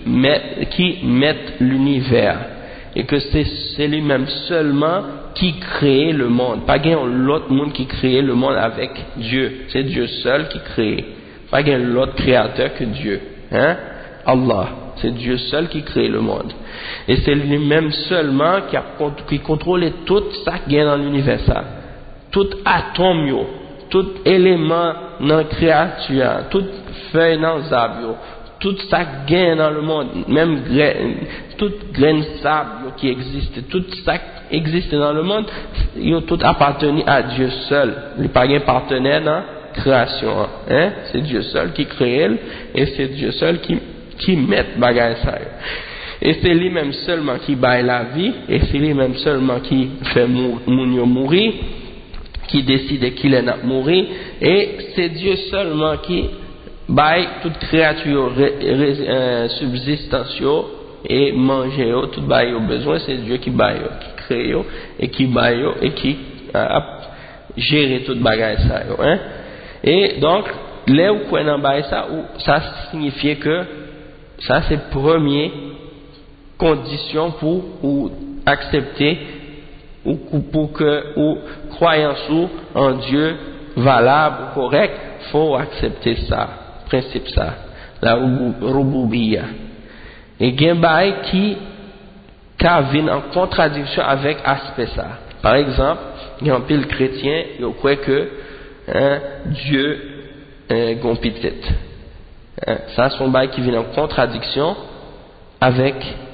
met l'univers. Et que c'est lui-même seulement qui crée le monde. Pas qu'il y ait l'autre monde qui crée le monde avec Dieu. C'est Dieu seul qui crée. Pas qu'il y ait l'autre créateur que Dieu. Hein? Allah, c'est Dieu seul qui crée le monde. Et c'est lui-même seulement qui contrôle tout ça qui est dans l'univers. Tout atome, tout élément dans la créature, toute feuille dans les arbres, tout ça qui est dans le monde, même toute graine de sable qui existe, tout ça qui existe dans le monde, tout appartenu à Dieu seul. Il n'y a pas de partenaire dans création, hein? C'est Dieu seul qui crée et c'est Dieu seul qui met bagay ça. Et c'est lui-même seulement qui baille la vie et c'est lui-même seulement qui fait mourir, qui décide qu'il est à mourir et c'est Dieu seulement qui baille toute créature subsistance et manger tout bail au besoin, c'est Dieu qui baille, qui crée et qui baille et qui gère toute bagaille ça, hein. Et donc là où qu'on en baille ça, ça signifie que ça c'est première condition pour ou accepter ou pour que ou croyance en Dieu valable ou correct, faut accepter ça, principe ça, la rububiyya. Et gen bail qui vient en contradiction avec aspect ça. Par exemple, il y a un pile chrétien, il croit que Dieu gon petit. Ça c'est un bail qui vient en contradiction avec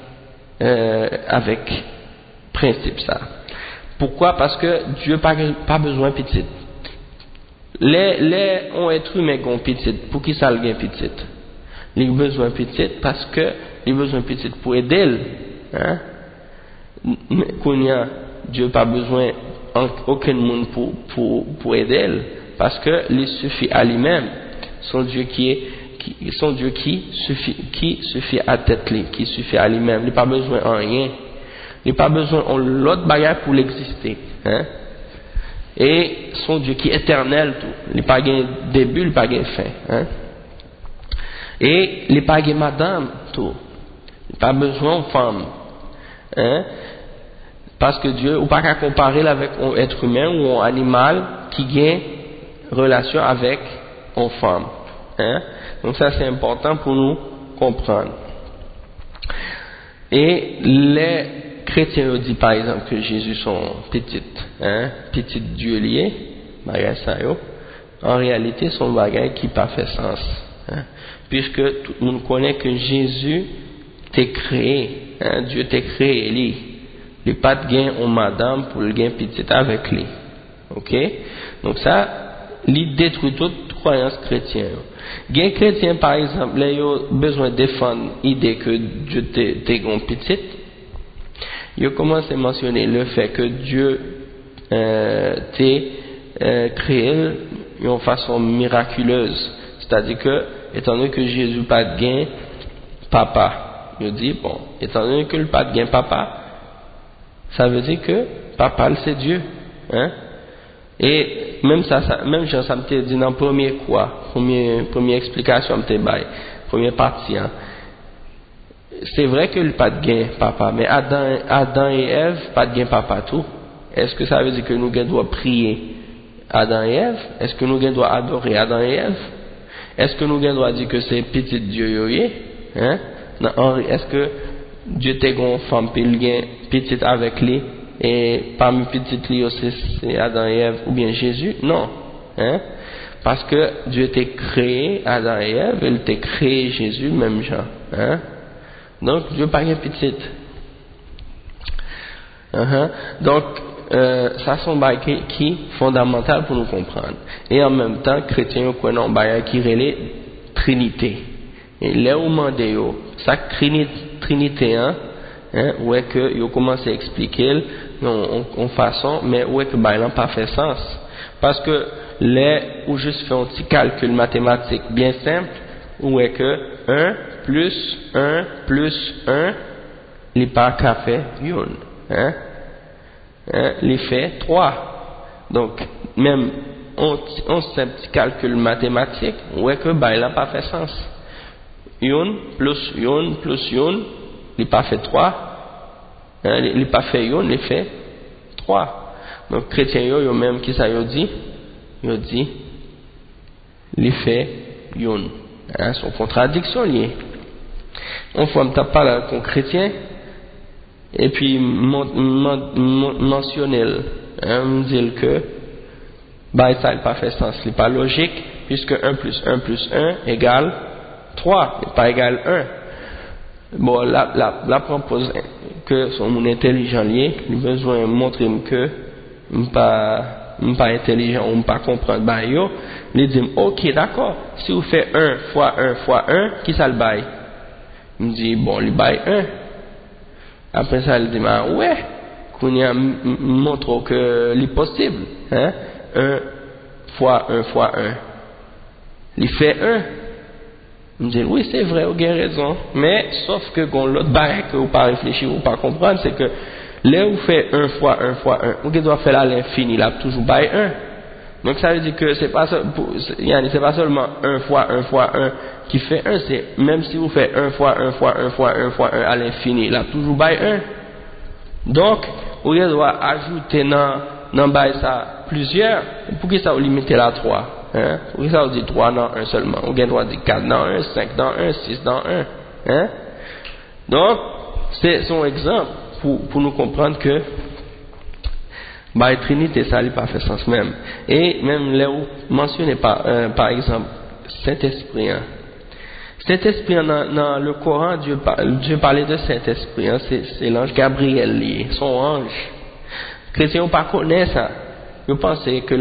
principe ça. Pourquoi? Parce que Dieu pas besoin de petit. Les on être humain gon petit. Pour qui ça le gain petit? Il a besoin de petit parce que il a besoin de petit pour aider. Hein? Dieu pas besoin aucun monde pour aider parce que il suffit à lui-même. Son Dieu qui suffit à tête lui, qui suffit à lui-même. Il n'a pas besoin de rien. Il n'a pas besoin de l'autre bagarre pour l'exister. Hein? Et son Dieu qui est éternel, tout. Il n'a pas de début, il n'a pas de fin. Hein? Et il n'a pas de madame, tout. Il n'a pas besoin de femme. Hein? Parce que Dieu, ou pas qu'à comparer avec un être humain ou un animal qui gagne relation avec une femme. Hein? Donc ça c'est important pour nous comprendre. Et les chrétiens ont dit par exemple que Jésus sont petit Dieu lié, en réalité son bagage qui pas fait sens. Hein? Puisque tout le monde connaît que Jésus t'est créé, hein? Dieu t'est créé lui. Il n'y a pas de gain en madame pour le gain petit avec lui. Ok? Donc ça, il détruit toute croyance chrétienne. Gain chrétien par exemple, il a besoin de défendre l'idée que Dieu t'est gain petit. Il commence à mentionner le fait que Dieu t'est créé d'une façon miraculeuse. C'est-à-dire que, étant donné que Jésus n'a pas de gain papa, il dit, bon, étant donné que le pas de gain papa, ça veut dire que papa c'est Dieu. Hein? Et même ça me dit dans première explication, première partie. Hein? C'est vrai que le pas de gain papa, mais Adam et Ève, pas de gain papa tout. Est-ce que ça veut dire que nous devons prier Adam et Ève? Est-ce que nous devons adorer Adam et Ève? Est-ce que nous devons dire que c'est petit Dieu yoye? Hein? Est-ce que Dieu t'est une femme petite avec lui et parmi petites lui aussi c'est Adam et Ève ou bien Jésus? Non. Hein? Parce que Dieu t'a créé Adam et Ève, il t'a créé Jésus même genre. Hein? Donc Dieu pas une petite. Donc ça sont des qui est fondamental pour nous comprendre. Et en même temps, chrétiens connaissent un bagage qui relève Trinité. Et là où mandé ça Trinité où est que ils commencé à expliquer en façon, mais où est que n'a pas fait sens. Parce que là où juste fait un petit calcul mathématique bien simple, où est que 1 plus 1 plus 1 n'est pas qu'à faire 1. Il fait 3. Donc, même on simple petit calcul mathématique, où est que il n'a pas fait sens. 1 plus 1 plus 1, il n'a pas fait 3. Il n'a pas fait 1, il fait 3. Donc, chrétiens, yo même qui ça dit? Yo dit, il fait 1. Son contradiction liée. On faut me taper là avec un chrétien et puis mentionner me dire que ça n'a pas fait sens, c'est pas logique puisque 1 plus 1 plus 1 égale 3 et pas égale 1. Bon là propose que son mon intelligent lié, il a besoin de montrer que pas intelligent ou pas comprendre yo, il dit OK d'accord, si vous faites 1 fois 1 fois 1, qui ça le bail? Il me dit bon, il bail 1. Après ça il dit ouais, qu'on y a montre que c'est possible, hein? 1 fois 1 fois 1. Il fait 1. Je dis oui, c'est vrai, vous avez raison, mais sauf que l'autre barre que vous pas réfléchir ou pas comprendre, c'est que là où fait 1 fois 1 fois 1, vous devez faire à l'infini, là toujours bail 1. Donc ça veut dire que c'est pas seulement 1 fois 1 fois 1 qui fait 1, c'est même si vous faites 1 fois 1 fois 1 fois 1 fois 1 à l'infini, là toujours bail 1. Donc vous devez ajouter dans bail ça plusieurs, pour que ça vous limiter à 3. Hein? Pour que ça vous dit 3 dans 1 seulement. Vous avez droit de dire 4 dans 1, 5 dans 1, 6 dans 1. Hein? Donc, c'est son exemple pour nous comprendre que la Trinité, ça n'a pas fait sens même. Et même là où mentionné par exemple Saint-Esprit. Hein? Saint-Esprit, dans le Coran, Dieu parlait de Saint-Esprit. Hein? C'est l'ange Gabriel lié, son ange. Les chrétiens n'ont pas connu ça. Je pense que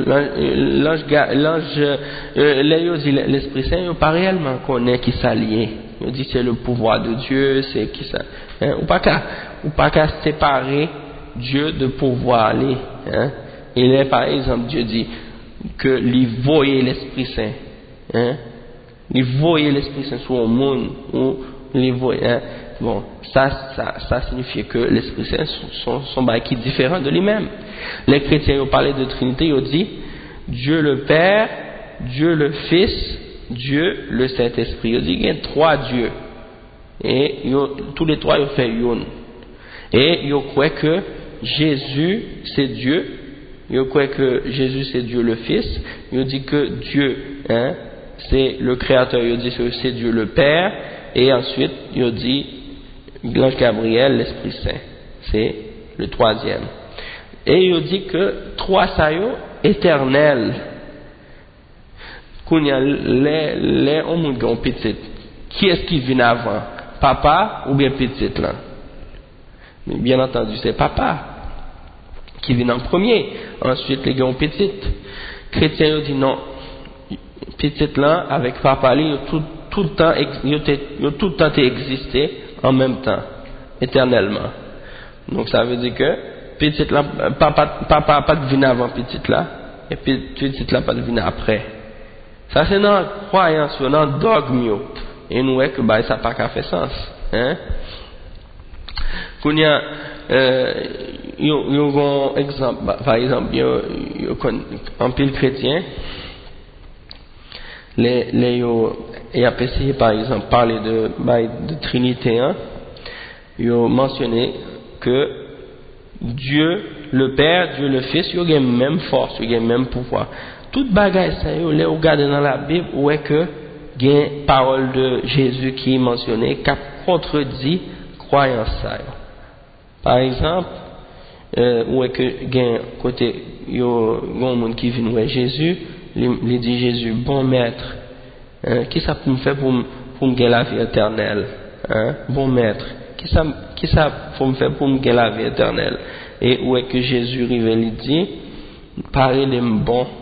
l'Esprit Saint, il n'a pas réellement connaît qui s'allie. Il dit c'est le pouvoir de Dieu, c'est qui ça. Hein? Ou pas qu'à séparer Dieu de pouvoir aller. Hein? Et là, par exemple, Dieu dit que il voyait l'Esprit Saint. Hein? Il voyait l'Esprit Saint sur le monde. Ou il voyait. Hein? Bon, ça signifie que l'Esprit Saint sont qui est différent de lui-même. Les chrétiens ont parlé de Trinité, ils ont dit Dieu le Père, Dieu le Fils, Dieu le Saint-Esprit. Ils ont dit qu'il y a 3 dieux. Et tous les 3 ils ont fait une. Et ils croient que Jésus c'est Dieu. Ils croient que Jésus c'est Dieu le Fils. Ils ont dit que Dieu, hein, c'est le Créateur. Ils ont dit que c'est Dieu le Père. Et ensuite ils ont dit l'ange Gabriel, l'Esprit Saint. C'est le 3e. Et il dit que 3 saillots éternels. Quand il y a les hommes qui ont petit, qui est-ce qui vient avant? Papa ou bien petit là? Mais bien entendu, c'est papa qui vient en premier. Ensuite, les gens ont petit. Chrétiens dit non. Petit là, avec papa, ils ont tout le temps existé en même temps, éternellement. Donc ça veut dire que petit là, papa pas de venir avant petit là, et puis petit là pas de venir après. Ça c'est dans croyance, dans dogme, et nous est que bah ça pas qu'à faire sens, hein. Qu'on y a un exemple, par exemple, en pile chrétien, il a essayé par exemple parler de Trinité, hein. Il a mentionné que Dieu le Père, Dieu le Fils, il a même force, il a même pouvoir. Toute bagaille ça, vous regardez dans la Bible, où est que il y a une parole de Jésus qui est mentionnée, qui contredit croyance ça. Par exemple, où est que il y a côté, il y a un monde qui vient voir Jésus, il dit Jésus, bon maître, hein, qui ça peut me faire pour me gagner la vie éternelle, hein, bon maître. Qui ça faut me faire pour me gagner la vie éternelle? Et où est que Jésus arrive et dit parlez-les-moi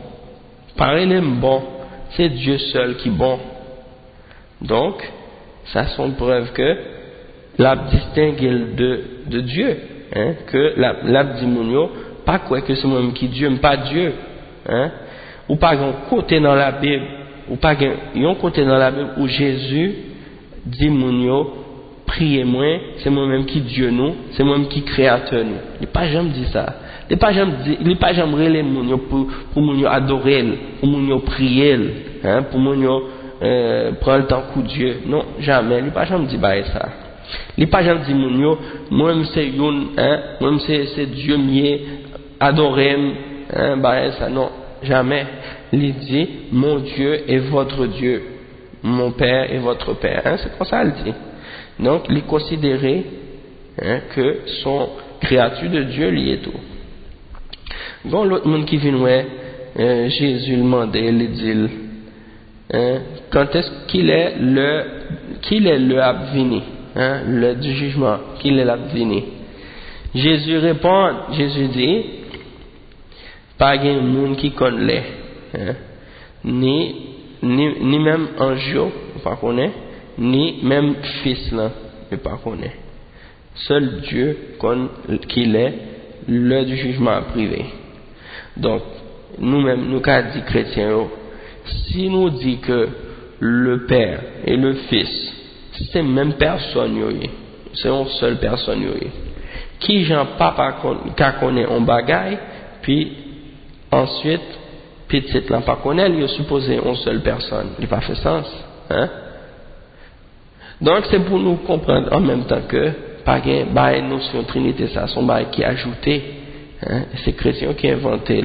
bon, c'est Dieu seul qui est bon. Donc ça sont preuves que l'a distingue de Dieu, hein, que l'a dit mounio pas quoi que c'est moi-même qui Dieu, mais pas Dieu, hein, ou pas un côté dans la Bible, ou pas un côté dans la Bible où Jésus dit mounio priez-moi, c'est moi-même qui Dieu nous, c'est moi-même qui créateur nous. Il n'a pas jamais dit ça. Il n'a pas jamais relé mounio pour mounio adorer, pour mounio prier, hein, pour mounio prendre le temps coup Dieu. Non, jamais. Il n'a pas jamais dit ça. Il n'a pas jamais dit mounio, moi-même c'est yon, hein, moi-même c'est Dieu mieux adorer, hein, ça. Non, jamais. Il dit mon Dieu est votre Dieu, mon Père est votre Père. Hein, c'est comme ça il dit. Donc, il est considéré, hein, que sont créatures de Dieu liées tout. Bon, l'autre monde qui vient, ouais, Jésus le demandait, il dit, hein, quand est-ce qu'il est le abvini, hein, le du jugement, qu'il est l'abvini. Jésus répond, Jésus dit, pas un monde qui connaît, hein, ni même ange, pas connaît, ni même fils là, je ne pas connaître. Seul Dieu qu'il est le du jugement privé. Donc nous-mêmes nous qu'a dit chrétiens, si nous dit que le Père et le Fils, c'est même personne, c'est une seule personne. Qui j'en pas qu'à connaître un bagaille, puis ensuite, petit là pas connaître, il est supposé une seule personne. Il n'a pas fait sens. Hein? Donc c'est pour nous comprendre en même temps que, pas une notion de Trinité, ça, son bail qui est ajouté. Hein? C'est chrétien qui a inventé.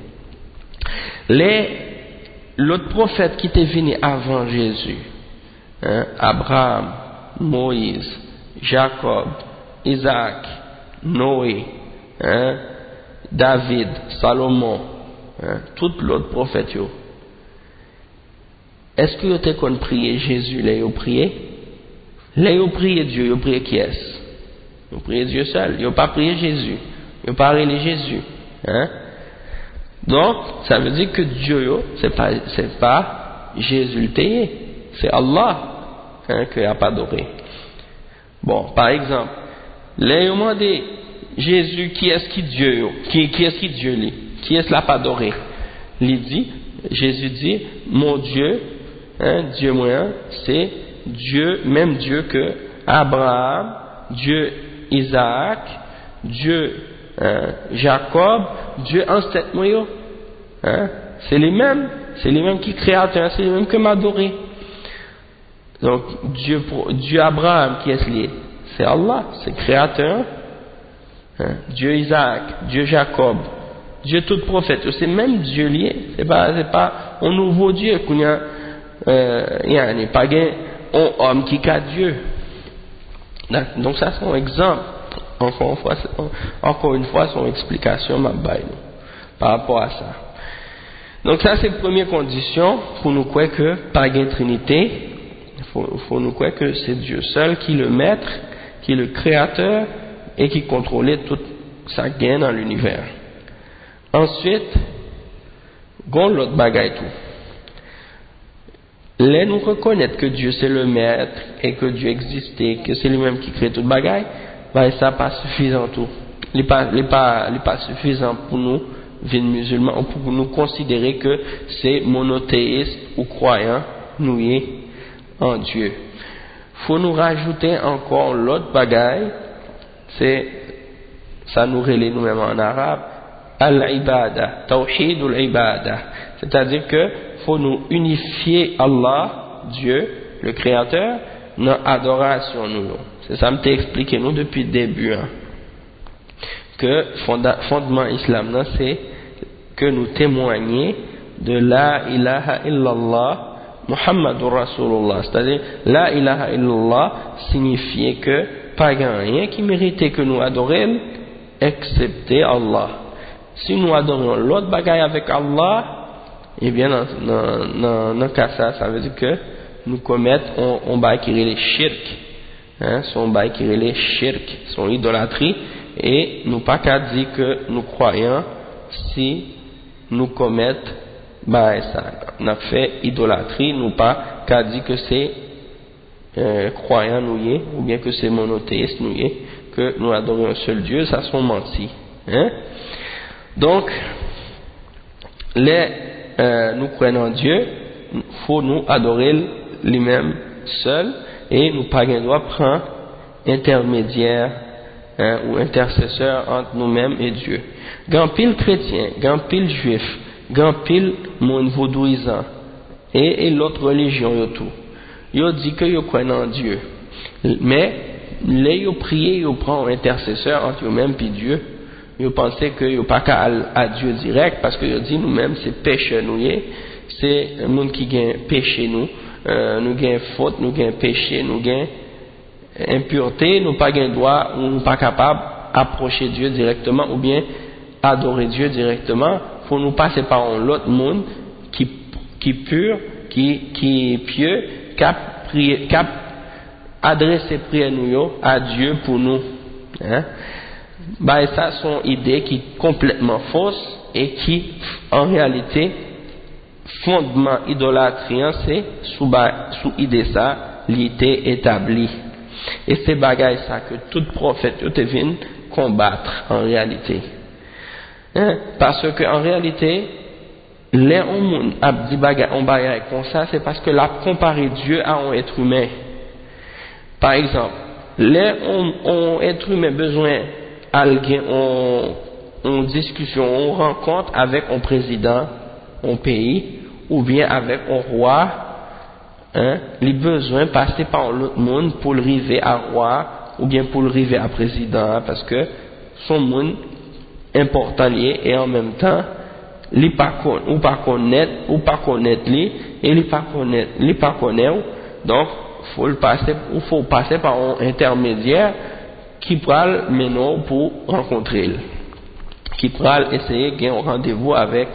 L'autre prophète qui était venu avant Jésus, hein? Abraham, Moïse, Jacob, Isaac, Noé, hein? David, Salomon, hein? Tout l'autre prophète, est-ce que vous avez qu'on prié Jésus, là, vous prié? Là, vous prié Dieu, vous prié qui est-ce? Vous priez Dieu seul, vous pas prié Jésus, vous pas prié Jésus, hein? Donc, ça veut dire que Dieu, c'est pas Jésus le théé, c'est Allah, hein, qu'il n'a pas adoré. Bon, par exemple, là, vous demandez, Jésus, qui est-ce qui Dieu, qui est-ce qui Dieu lit? Qui est-ce l'a pas adoré? Jésus dit, mon Dieu, hein, Dieu moi, c'est Dieu, même Dieu que Abraham, Dieu Isaac, Dieu Jacob, Dieu ancêtre moi, hein, c'est les mêmes qui créateurs, c'est les mêmes que m'adorer. Donc Dieu Abraham, qui est lié? C'est Allah, c'est créateur. Hein, Dieu Isaac, Dieu Jacob, Dieu tout prophète, c'est même Dieu lié. C'est pas un nouveau Dieu qu'on y a, pas un homme qui a Dieu. Donc ça c'est un exemple. Encore une fois, son explication par rapport à ça. Donc ça c'est la première condition pour nous croire que pas de Trinité. Faut nous croire que c'est Dieu seul qui est le maître, qui est le créateur et qui contrôle toute sa gain dans l'univers. Ensuite, gon l'autre bagaille tout. Là nous reconnaître que Dieu c'est le maître et que Dieu existait, que c'est lui-même qui crée toute bagaille, bah ça pas suffisant tout. Il pas suffisant pour nous vins musulmans ou pour nous considérer que c'est monothéiste ou croyant nous y est en Dieu. Faut nous rajouter encore l'autre bagaille, c'est ça nous relaie nous-mêmes en arabe al-ibada, tawhid al-ibada, c'est-à-dire que faut nous unifier Allah, Dieu, le créateur, dans l'adoration nous. C'est ça que je t'ai expliqué nous depuis le début, hein. Que fondement islam c'est que nous témoignions de la ilaha illallah Muhammadur Rasulullah, c'est-à-dire la ilaha illallah signifie que pas rien qui méritait que nous adorions excepté Allah. Si nous adorons l'autre bagaille avec Allah, eh bien dans cas ça veut dire que nous commettons on bail qui est shirk, hein, son bail qui est shirk, son idolâtrie, et nous pas qu'à dire que nous croyons si nous commettons ça, on a fait idolâtrie, nous pas qu'à dire que c'est croyant nous y est, ou bien que c'est monothéiste nous y est, que nous adorons un seul Dieu, ça sont menti, hein? Donc nous croyons en Dieu, faut nous adorer lui-même seul, et nous pas qu'à droit prendre intermédiaire, hein, ou intercesseur entre nous-mêmes et Dieu. Grand pile chrétien, grand pile juif, grand pile monde vaudouisant et l'autre religion yo tout. Yo dit que yo croient en Dieu. Mais les yo prier, yo prend un intercesseur entre eux-mêmes et Dieu. Yo pensez que yo pas qu'à à Dieu direct parce que yo dit nous-mêmes c'est péché nous c'est un monde qui gagne péché nous gagne faute, nous gagne péché, nous gagne impureté, nous pas gagne droit, nous pas capable approcher Dieu directement ou bien adorer Dieu directement. Faut nous passer par l'autre monde qui pur, qui pieux, qui adresser prière nous à Dieu pour nous, hein? Bah ça sont idées qui complètement fausses et qui en réalité fondement idolâtrien c'est sous idée ça l'idée établie et c'est bagaille ça que tout prophète te vient combattre en réalité, hein? Parce que en réalité les on a dit bagay comme ça, c'est parce que l'a comparé Dieu à un être humain. Par exemple, les on être humain besoin en discussion, on rencontre avec un président, un pays, ou bien avec un roi, hein, les besoins passer par l'autre monde pour le arriver à roi, ou bien pour le arriver à président, parce que son monde important lié et en même temps li pas connaître li et li pas connaître, donc faut passer par un intermédiaire qui pral maintenant pour rencontrer lui, qui pral essayer de gagner un rendez-vous avec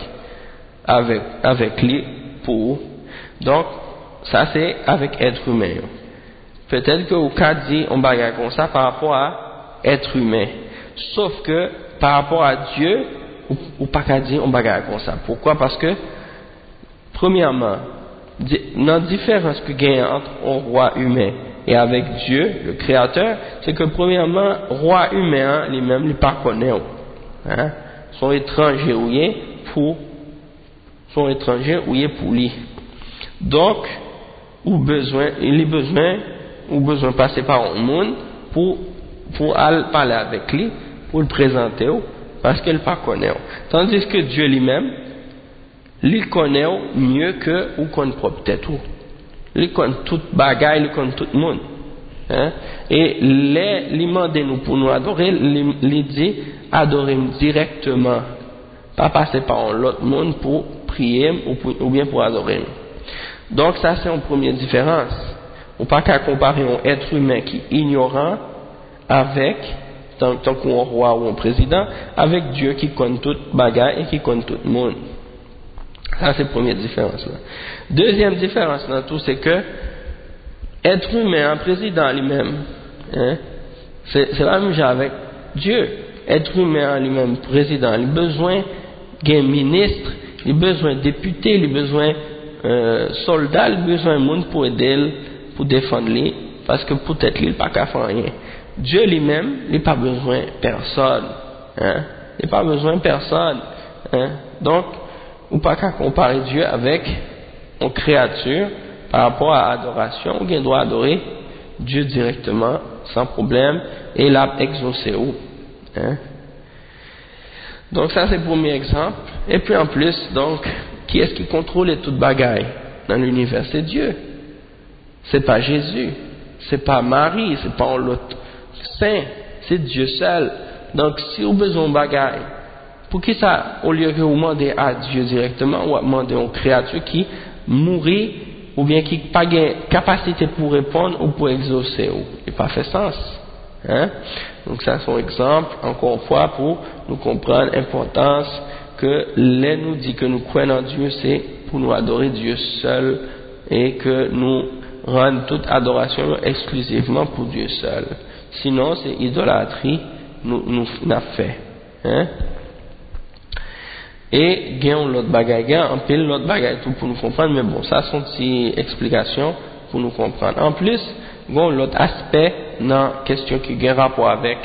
lui pour, donc ça c'est avec être humain. Peut-être que au cas dit on bagarre comme ça par rapport à être humain, sauf que par rapport à Dieu ou pas qu'à dire on bagarre comme ça. Pourquoi? Parce que premièrement, la différence que gagne entre un roi humain et avec Dieu, le Créateur, c'est que premièrement, roi humain lui-même ne pas connaît, hein, sont étrangers ou pour lui. Donc, il a besoin de passer par un monde pour aller parler avec lui, pour le présenter, parce qu'il ne pas connaît. Tandis que Dieu lui-même, il connaît mieux que ou connaît propre tête. Il connaît tout bagaille, il connaît tout le monde. Hein? Et les demander nous pour nous adorer, il dit adorer directement, pas passer par l'autre monde pour prier ou bien pour adorer. Donc ça c'est une première différence. On ne peut pas comparer un être humain qui est ignorant avec, tant qu'un roi ou un président, avec Dieu qui connaît toute bagaille et qui connaît tout le monde. Ça c'est la première différence là. Deuxième différence dans tout, c'est que être humain, un président lui-même, hein, c'est la même chose avec Dieu. Être humain lui-même, président, il a besoin d'un ministre, il a besoin de députés, il a besoin soldats, il a besoin de monde pour aider, pour défendre lui, parce que peut-être il n'a pas qu'à faire rien. Dieu lui-même, il n'a pas besoin de personne, hein, il n'a pas besoin de personne, hein. Donc, on ne peut pas comparer Dieu avec une créature par rapport à l'adoration. On doit adorer Dieu directement, sans problème, et l'a exaucé où, hein. Donc ça c'est le premier exemple. Et puis en plus, donc, qui est-ce qui contrôle toute bagaille dans l'univers? C'est Dieu. C'est pas Jésus, c'est pas Marie, c'est pas l'autre saint, c'est Dieu seul. Donc si vous avez besoin de bagaille, pour qui ça, au lieu que vous demandez à Dieu directement, ou demander à une créature qui mourit, ou bien qui n'a pas de capacité pour répondre ou pour exaucer, il n'a pas fait sens. Hein? Donc ça c'est un exemple, encore une fois, pour nous comprendre l'importance que les nous dit que nous croyons en Dieu, c'est pour nous adorer Dieu seul, et que nous rendons toute adoration exclusivement pour Dieu seul. Sinon c'est idolâtrie, nous n'a fait. Hein? Et gagnons l'autre bagaille, en pile l'autre bagaille tout pour nous comprendre, mais bon, ça sont des explications pour nous comprendre. En plus, gagnons l'autre aspect dans la question qui a rapport avec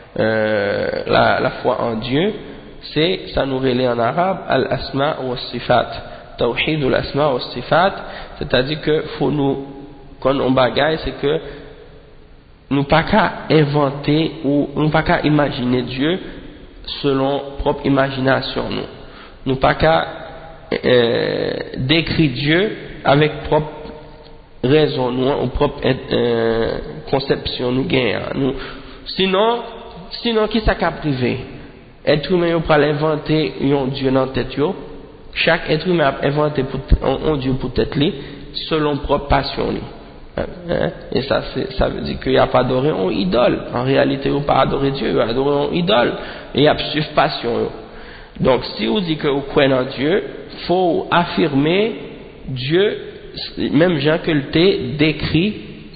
la foi en Dieu, c'est, ça nous relève en arabe, al-asma wa sifat, tawhid ou l'asma wa sifat, c'est-à-dire que faut nous, quand on bagaille, c'est que nous pas qu'à inventer ou nous pas qu'à imaginer Dieu selon propre imagination, nous pas qu'à décrire Dieu avec propre raison, ou propre conception nous gagnons. Sinon qui ça qu'a privé? Être humain pour inventer un Dieu dans tête yo. Chaque être humain a inventé un Dieu pour tête li selon propre passion li. Et ça veut dire qu'il n'y a pas adoré une idole. En réalité, il n'y a pas adoré Dieu, il y a adoré une idole. Et il y a suivre passion. Donc, si vous dites que vous croyez en Dieu, il faut affirmer Dieu, même Jean que le décrit,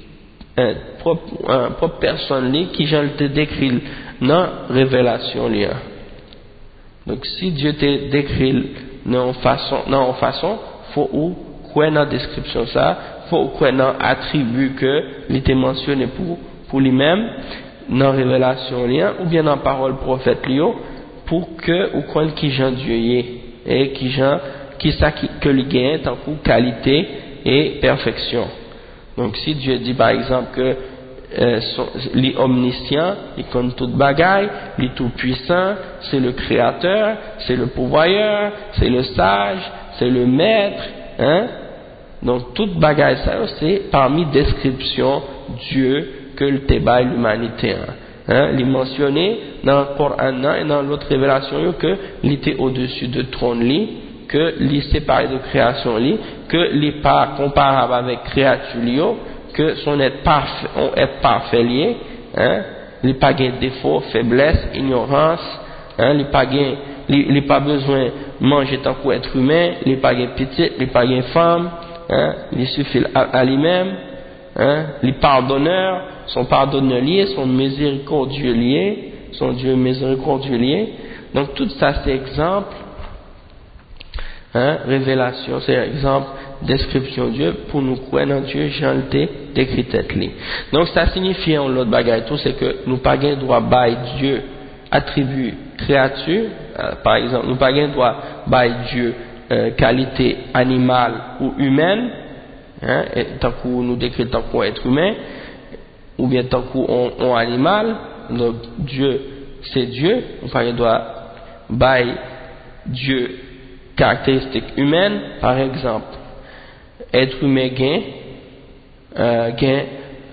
propre personne qui Jean le décrit dans révélation. Donc, si Dieu te décrit dans façon, faut croire dans la description ça. Faut qu'on attribue que il était mentionné pour lui-même dans la révélation ou bien dans la parole prophète pour que ou qu'on qui Jean Dieu y est et qui que le gain tant que qualité et perfection. Donc si Dieu dit par exemple que les omniscient, il connaît toute bagaille, les tout puissant, c'est le créateur, c'est le pourvoyeur, c'est le sage, c'est le maître, hein? Donc toute bagaille ça c'est parmi descriptions Dieu que le débat l'humanité, hein? Il est mentionné dans le Coran et dans l'autre révélation que il était au-dessus de trône li, que il est séparé de création li, que il n'est pas comparable avec créature, que son être parfait lié, hein, il n'est pas gain défaut, faiblesse, ignorance, hein, il n'est pas besoin de manger tant qu'être humain, il n'est pas gain petit, il n'est pas gain femme, hein, il suffit à lui-même, hein, il est pardonneur, son pardonneur lié, son miséricordieux lié, son Dieu miséricordieux lié. Donc tout ça c'est exemple, hein, révélation, c'est exemple description de Dieu pour nous croire dans Dieu, j'en ai décrit tête li. Donc ça signifie en l'autre bagaille tout c'est que nous pas gain droit bail Dieu attribut créature, par exemple nous pas gain droit bail Dieu qualité animale ou humaine, hein, et tant que nous décrit tant qu'on être humain ou bien tant qu'on animal. Donc Dieu c'est Dieu, nous pas gain droit bail Dieu caractéristique humaine, par exemple être humain gain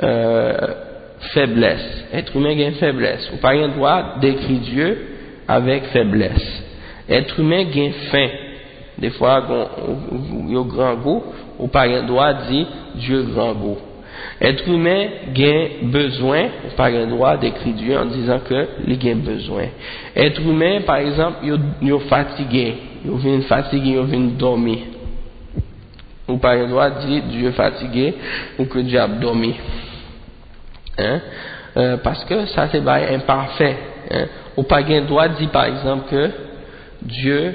faiblesse. Être humain gain faiblesse. Ou pas un droit d'écrire Dieu avec faiblesse. Être humain gain faim. Des fois, il y a grand goût. Ou pas un droit de dire Dieu grand goût. Être humain gain besoin. Ou pas un droit d'écrire Dieu en disant que il gain besoin. Être humain, par exemple, il est fatigué. Il vient fatigué, il vient dormir. Ou pas un droit de dire Dieu fatigué ou que Dieu a dormi, hein? Parce que ça c'est pas imparfait, hein? Ou pas un droit de dire par exemple que Dieu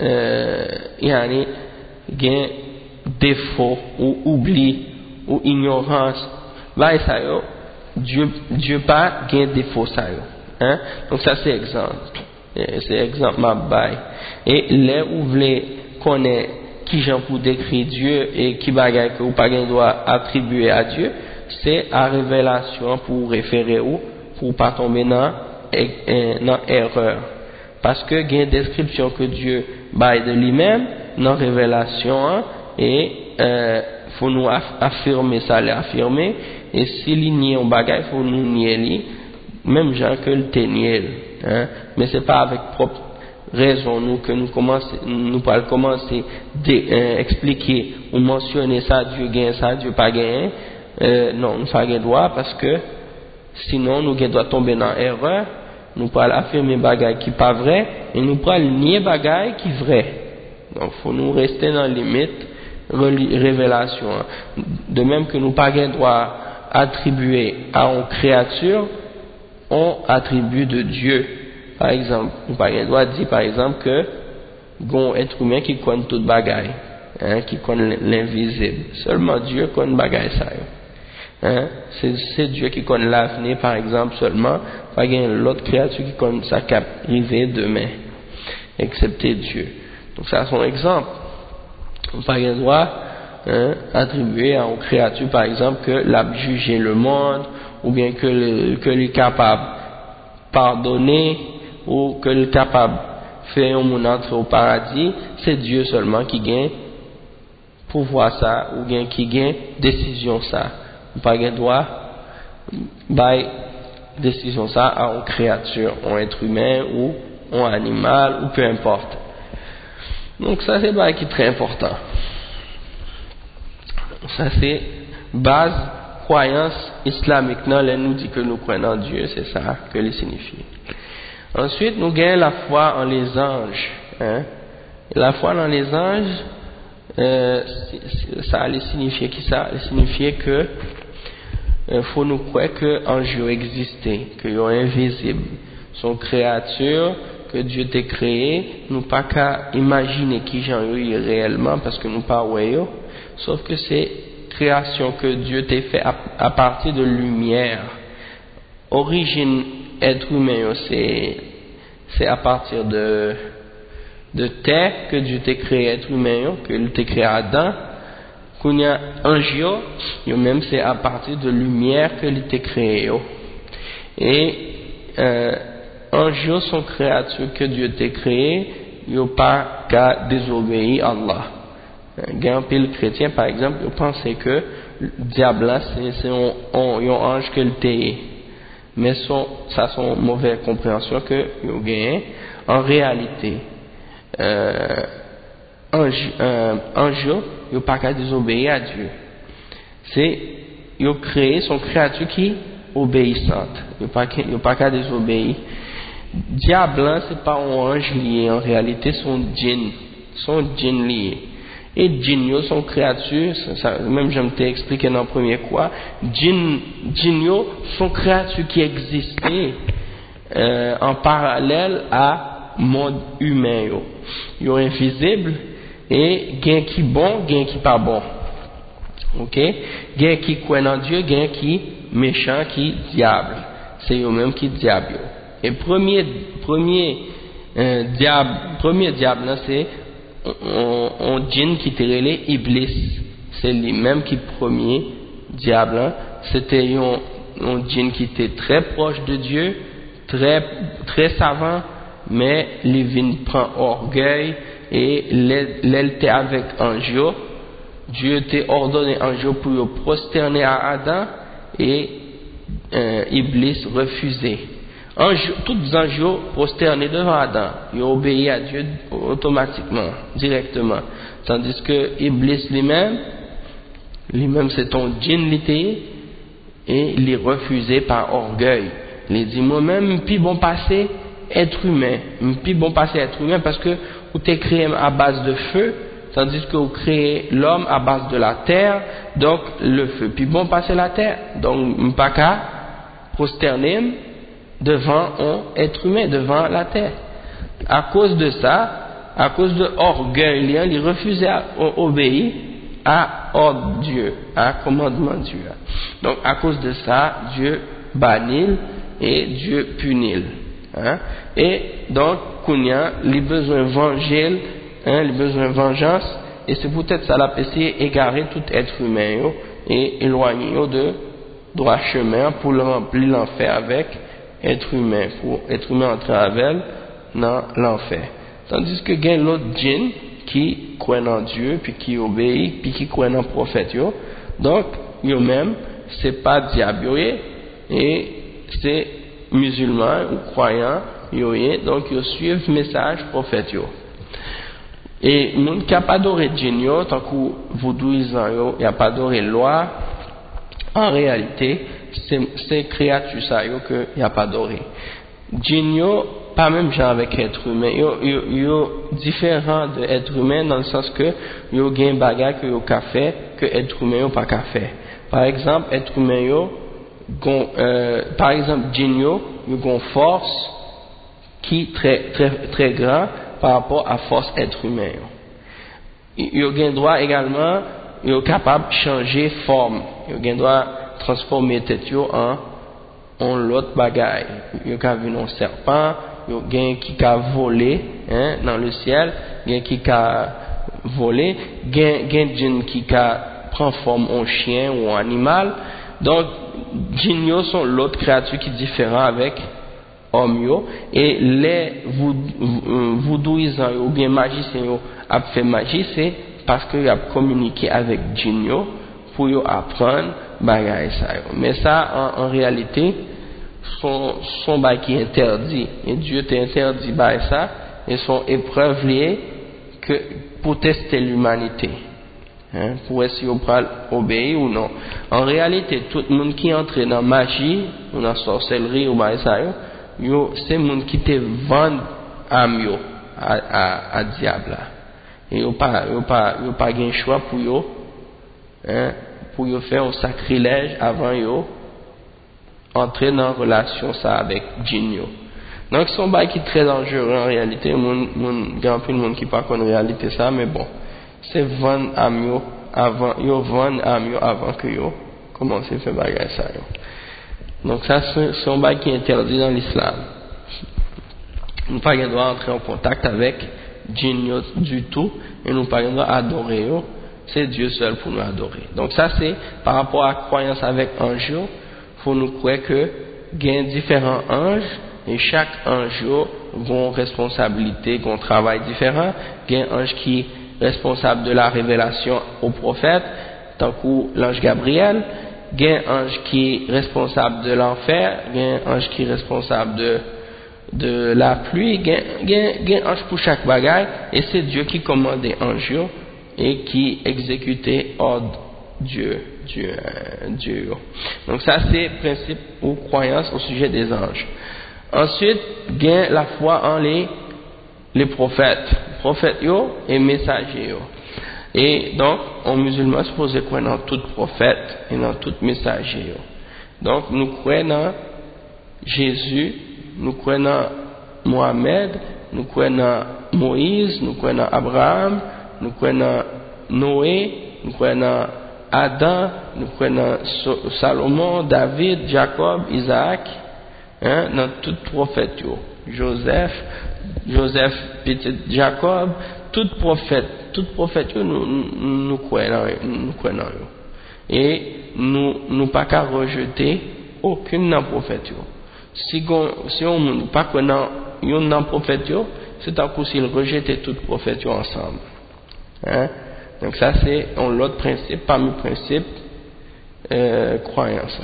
il a un défaut ou oubli ou ignorance, bah ça yo Dieu pas gain défaut ça yo, hein? Donc ça c'est exemple ma bail. Et là où vous voulez connaître qui j'en pour décrire Dieu et qui bagaille que ou pas gain doit attribuer à Dieu, c'est à révélation pour référer ou pour pas tomber dans erreur, parce que il y a une description que Dieu baille de lui-même dans révélation et faut nous affirmer ça, l'affirmer, et s'il nie un bagage faut nous nier lui même gens que le tenir, hein? Mais c'est pas avec propre raison nous que nous allons commencer expliquer ou mentionner ça Dieu gagne ça Dieu pas gagne, non nous pas gain droit, parce que sinon nous doit tomber dans erreur, nous allons affirmer bagaille qui pas vrai et nous allons nier bagaille qui vrai. Donc faut nous rester dans limite révélation, de même que nous pas gain droit attribuer à une créature on attribue de Dieu. Par exemple, on doit dire par exemple que un être humain qui connaît toute bagaille, hein, qui connaît l'invisible. Seulement Dieu connaît bagaille ça. Hein? C'est Dieu qui connaît l'avenir par exemple seulement, pas l'autre créature qui connaît ça qui arriver demain, excepté Dieu. Donc ça c'est un exemple. On pas le droit attribuer à une créature par exemple que l'a jugé le monde, ou bien que il est capable pardonner, ou que il est capable faire un monde entrer au paradis. C'est Dieu seulement qui gagne pouvoir ça, ou bien qui gagne décision ça. On pas le droit by décision ça à une créature, un être humain ou un animal ou peu importe. Donc ça c'est qui est très important. Ça c'est base croyance islamique. Non, elle nous dit que nous croyons en Dieu, c'est ça que le signifie. Ensuite nous gagnons la foi en les anges, hein? Et la foi dans les anges, ça allait signifier qui ça? Ça signifiait que faut nous croire que anges existent, qu'ils sont invisibles, sont créatures que Dieu t'a créé, nous pas qu'à imaginer qui j'en eu réellement parce que nous pas voyons, sauf que c'est création que Dieu t'a fait à partir de lumière. Origine être humain c'est à partir de de terre que Dieu t'a créé être humain, que il t'a créé Adam, qu'on y a ange yo même c'est à partir de lumière que il t'a créé. Et ange sont créatures que Dieu t'a créé, yo pas qu'à désobéir à Allah. Un pile chrétien par exemple, yo pensait que le diable là c'est un ange que il t'a, mais ça sont mauvaise compréhension que yo gagne. En réalité ange yo pas qu'à désobéir à Dieu, c'est yo créé son créature qui obéissante, yo pas qu'à désobéir. Diable c'est pas un ange lié, en réalité son djinn lié, et djinn yo son créature, ça même je t'ai expliqué dans le premier quoi, djinn yo son créature qui existait en parallèle à monde humain yo invisible, et gain qui bon, gain qui pas bon. OK, gain qui croit en Dieu, gain qui méchant, qui diable. C'est eux même qui diable. Et premier diable là c'est on djinn qui était relé Iblis. C'est lui-même qui premier diable là, c'était un djinn qui était très proche de Dieu, très savant, mais il prend orgueil, et l'était avec Ange, Dieu t'a ordonné Ange pour prosterner à Adam, et Iblis refusé. Tous les anges prosternés devant Adam, ils ont obéi à Dieu automatiquement, directement, tandis que Iblis lui-même c'est ton djinn l'été, et il est refusé par orgueil. Il dit moi-même puis bon passé être humain, parce que vous t'es créé à base de feu, tandis que vous créez l'homme à base de la terre, donc le feu puis bon passer la terre, donc pas qu'à prosterner devant un être humain, devant la terre. À cause de ça, à cause de orgueil, il refusait à obéir à ordre Dieu, à commandement Dieu. Donc à cause de ça, Dieu bannit et Dieu punit. Et donc Kounia, les besoins venger, les besoins vengeance, et c'est peut-être ça la essayer égarer tout être humain et éloigner de droit chemin pour le remplir l'enfer avec être humain, pour être humain entrer avec dans l'enfer. Tandis que gain l'autre djinn qui croit en Dieu, puis qui obéit, puis qui croit en prophète donc eux même c'est pas diable et c'est musulmans ou croyants donc ils suivent le message prophète et moun qui a pas adoré djinn tant que vaudouisant il a pas adoré loi, en réalité c'est créature ça que il a pas adoré. Djinn pas même genre avec être humain, yo différent de être humain dans le sens que yo gain bagage que yo ka fait que être humain yo pas ka fait. Par exemple être humain par exemple djinn yo gon force qui très grand par rapport à force être humain. Yo gain droit également, yo capable changer forme, yo gain droit transformer tête yo en l'autre bagaille. Yo ka vu un serpent, yo gain qui ka voler dans le ciel, gain qui ka voler, gain djinn qui ka prend forme en chien ou en animal. Donc djinn yo sont l'autre créature qui est différent avec homme yo, et les voodooisants ou bien magiciens yo a fait magie, c'est parce que yo a communiqué avec djinn yo pour yo apprendre bagaille ça yo. Mais ça en réalité son bail qui est interdit, et Dieu t'a interdit bail ça, et son épreuve liée que pour tester l'humanité, pour essayer de obéir ou non. En réalité tout le monde qui entre dans magie ou dans sorcellerie ou bail ça yo c'est monde qui te vend âme yo à diable, et yo pas gain choix pour yo faire un sacrilège avant yo entrer dans relation ça avec djinn yo. Donc son bail qui est très dangereux en réalité, grand peu de monde qui pas connaît réalité ça, mais bon c'est vendre âme yo avant yo vendre âme yo avant que yo commencer faire bagage ça yo. Donc ça c'est un bail qui est interdit dans l'islam. On n'a pas le droit d'entrer en contact avec djinn du tout, et nous pas adorer eux, c'est Dieu seul pour nous adorer. Donc ça c'est par rapport à la croyance avec ange, faut nous croire que il y a différents anges, et chaque ange a une responsabilité, un travail différent. Il y a un ange qui est responsable de la révélation au prophète, tant que l'ange Gabriel. Il y a un ange qui est responsable de l'enfer, il y a un ange qui est responsable de la pluie, il y a un ange pour chaque bagaille, et c'est Dieu qui commande les anges et qui exécute ordre Dieu. Donc ça c'est le principe ou croyance au sujet des anges. Ensuite, il y a la foi en les prophètes et messagers. Et donc, en musulman, c'est supposé croire dans tout prophète et dans tout messager. Donc, nous croyons dans Jésus, nous croyons dans Mohamed, nous croyons dans Moïse, nous croyons dans Abraham, nous croyons dans Noé, nous croyons dans Adam, nous croyons dans Salomon, David, Jacob, Isaac, dans tout prophète, Joseph, petit Jacob, tout prophète, nous croyons dans eux. Et nous pas qu'à rejeter aucune dans prophète. Si on ne pas croit dans prophète, c'est un coup s'il rejette tout prophète ensemble. Donc ça c'est l'autre principe, parmi les principes croyance.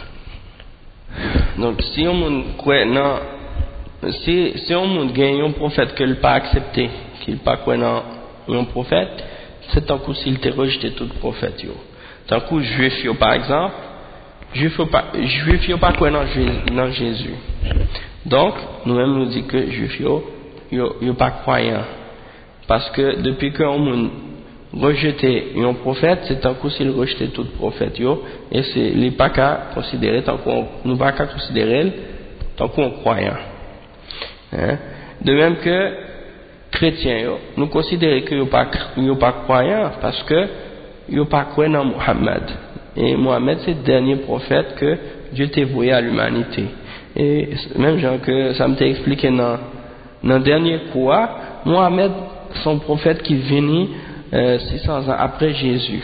Donc si on croit non, si on gagne un prophète qu'il pas accepté, qu'il pas croit dans un prophète, c'est un coup s'il te rejeté tout prophète. Tant coup juif par exemple, juif pas croit dans Jésus. Donc nous-mêmes nous dit que juif yo pas croyant, parce que depuis qu'on rejeter un prophète, c'est un coup s'il rejetait tout prophète et c'est les pas qu'à considérer tant qu'on nous pas qu'à considérer tant qu'on croyant. De même que chrétiens nous considérons que yo pas croyant parce que yo pas croyant dans Mohammed, et Mohammed c'est le dernier prophète que Dieu t'a envoyé à l'humanité. Et même genre que ça m'a expliqué dans le dernier cours, Mohammed son prophète qui venait 600 ans après Jésus,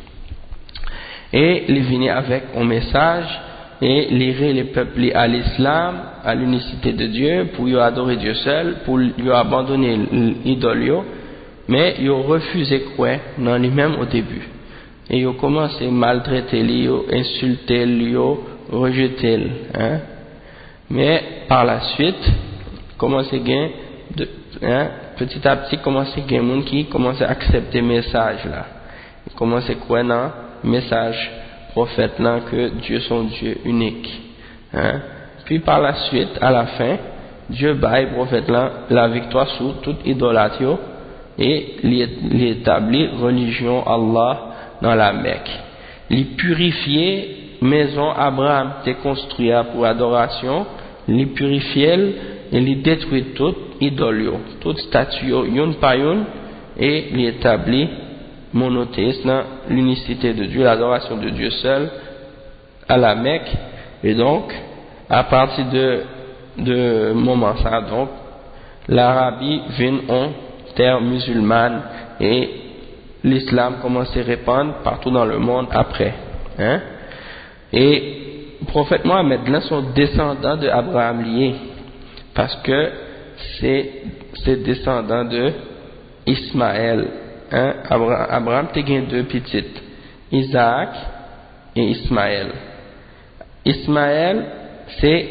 et il venait avec un message et lirer les peuples à l'islam, à l'unicité de Dieu, pour y adorer Dieu seul, pour y abandonner l'idole, mais ils ont refusé quoi dans lui-même au début, et ils ont commencé à maltraiter lui, insulter lui, rejeter lui, mais par la suite commencé petit à petit commencer à gagner monde qui commence à accepter le message là, il commence à croire dans le message prophète là que Dieu son Dieu unique, puis par la suite à la fin Dieu baille prophète là la victoire sur toute idolâtrie et l'établit religion Allah dans la Mecque, les purifier maison Abraham t'est construit pour adoration, les purifier et les détruire toute idole, toute statue, yon par yon, et les établit monothéisme, l'unicité de Dieu, l'adoration de Dieu seul à la Mecque. Et donc à partir de moment ça, donc l'Arabie vient en terre musulmane et l'islam commence à répandre partout dans le monde après, et le prophète Mohammed là sont descendants de Abraham liés, parce que c'est descendant de Ismaël. Abraham a gagné deux petites, Isaac et Ismaël. Ismaël c'est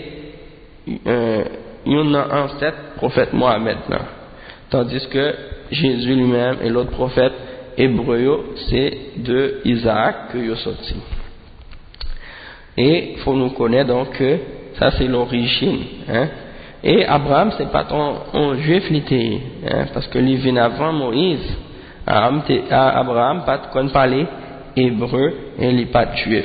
un ancêtre prophète Mohammed là, tandis que Jésus lui-même et l'autre prophète hébreu c'est de Isaac que il est sorti. Et faut nous connaître donc que ça c'est l'origine, et Abraham c'est pas un juif littéraire, parce que lui vient avant Moïse. Abraham pas qu'on parler hébreu et il n'est pas juif,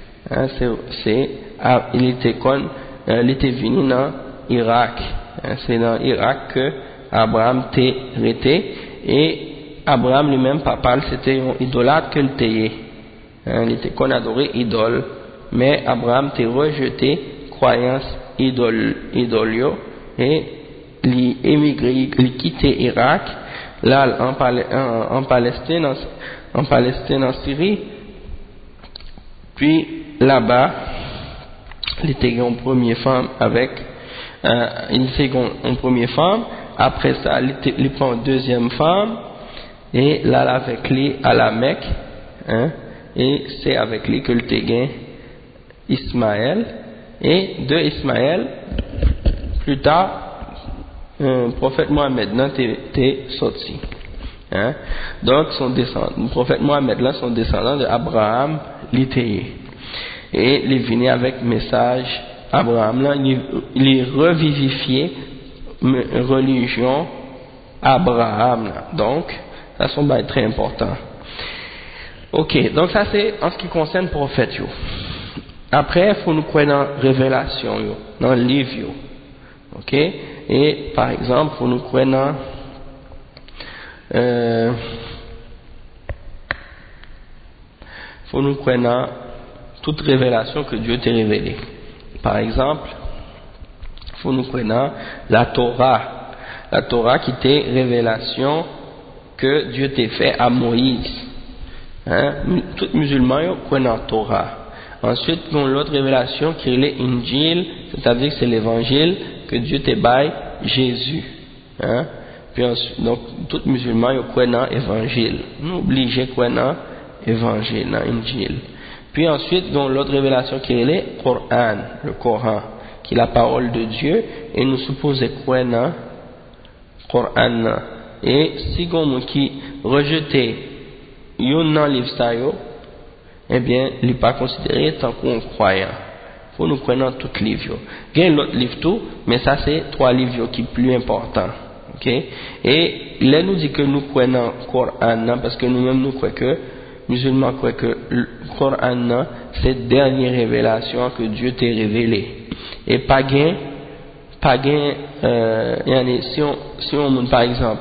il était venu dans Irak, c'est dans Irak que Abraham était resté, et Abraham lui-même pas parle c'était un idolâtre que il était qu'on adorait idole, mais Abraham était rejeté croyance idolio, et il émigré, il quitté Irak, là en Palestine, en Syrie, puis là-bas, il était une première femme avec une première femme, après ça, il prend une deuxième femme, et là avec lui à la Mecque, hein, et c'est avec lui que le Téguin Ismaël, et de Ismaël, plus tard, le prophète Mohammed là était sorti. Hein? Donc, le prophète Mohammed là, son descendant de Abraham, l'était. Et il est venu avec message, Abraham là, il est revivifié, religion, Abraham là. Donc, ça sont bien très important. Ok, donc ça c'est en ce qui concerne le prophète. Yo. Après, il faut nous croire dans la révélation, yo, dans le livre. Yo. Ok, et par exemple, il faut nous croire dans faut nous croire dans toute révélation que Dieu t'a révélée. Par exemple, il faut nous croire dans la Torah qui était révélation que Dieu t'a fait à Moïse. Hein? Tout musulman croit dans la Torah. Ensuite, nous avons l'autre révélation qui est l'Injil, c'est-à-dire que c'est l'évangile que Dieu t'a baillé Jésus. Hein? Puis ensuite, donc, tout musulman croit dans l'évangile. Nous obligés de croire dans l'évangile, dans l'Injil. Puis ensuite, nous avons l'autre révélation qui est le Coran, qui est la parole de Dieu, et nous supposons croire dans le Coran. Et si on qui rejetait yon livre ça yo, eh bien, il n'est pas considéré tant qu'on croyant. Il faut nous croire dans tout livre. Il y a l'autre livre tout, mais ça c'est 3 livres qui sont plus importants. Okay? Et là nous dit que nous croyons dans le Coran, parce que nous-mêmes nous croyons que, musulmans croient que le Coran c'est la dernière révélation que Dieu t'a révélée. Et pas gain, si on par exemple,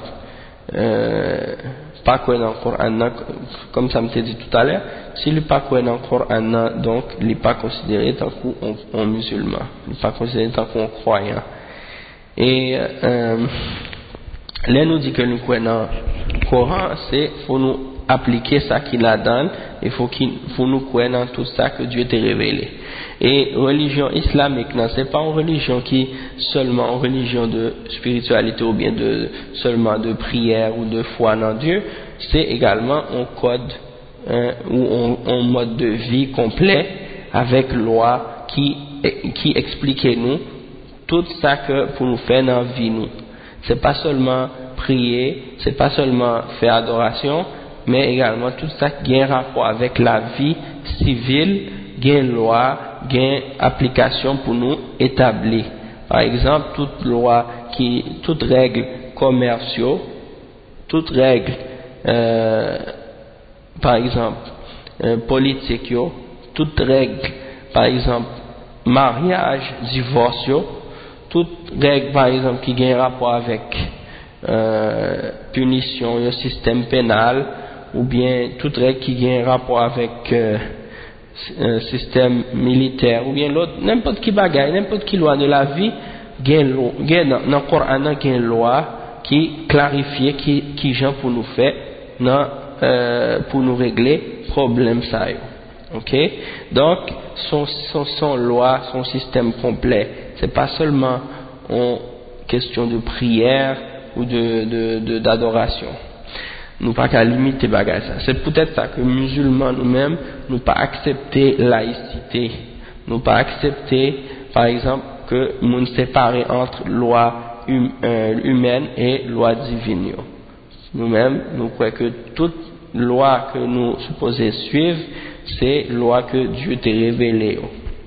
pas quoi dans le Coran, comme ça me t'ai dit tout à l'heure, s'il n'est pas quoi dans le Coran, donc il n'est pas considéré tant qu'on musulman, il n'est pas considéré tant qu'on croyant. Et là nous dit que nous croyons dans le Coran, c'est faut nous appliquer ça qu'il a donné, il faut nous croire dans tout ça que Dieu t'a révélé. Et religion islamique, non, c'est pas une religion qui seulement une religion de spiritualité ou bien seulement de prière ou de foi en Dieu, c'est également un code ou un mode de vie complet avec loi qui explique nous tout ça que pour nous faire dans la vie nous. C'est pas seulement prier, c'est pas seulement faire adoration, mais également tout ça qui a un rapport avec la vie civile, qui a une loi, qui a une application pour nous établir. Par exemple, toute loi, toute règle commerciaux, toute règle, par exemple, politique, toute règle, par exemple, mariage, divorce, toute règle, par exemple, qui a un rapport avec punition, le système pénal, ou bien toute règle qui a un rapport avec système militaire, ou bien l'autre, n'importe qui bagaille, n'importe qui loi de la vie, dans le Coran, il y a une loi qui clarifie qui gens pour nous faire, pour nous régler problème ça. Ok? Donc, son loi, son système complet, c'est pas seulement en question de prière ou d'adoration. Nous pas qu'à limiter bagage ça. C'est peut-être ça que musulmans nous-mêmes nous pas accepter laïcité, nous pas accepter par exemple que nous séparer entre loi humaine et loi divine. Nous-mêmes nous croyons que toute loi que nous supposons suivre c'est loi que Dieu t'a révélée.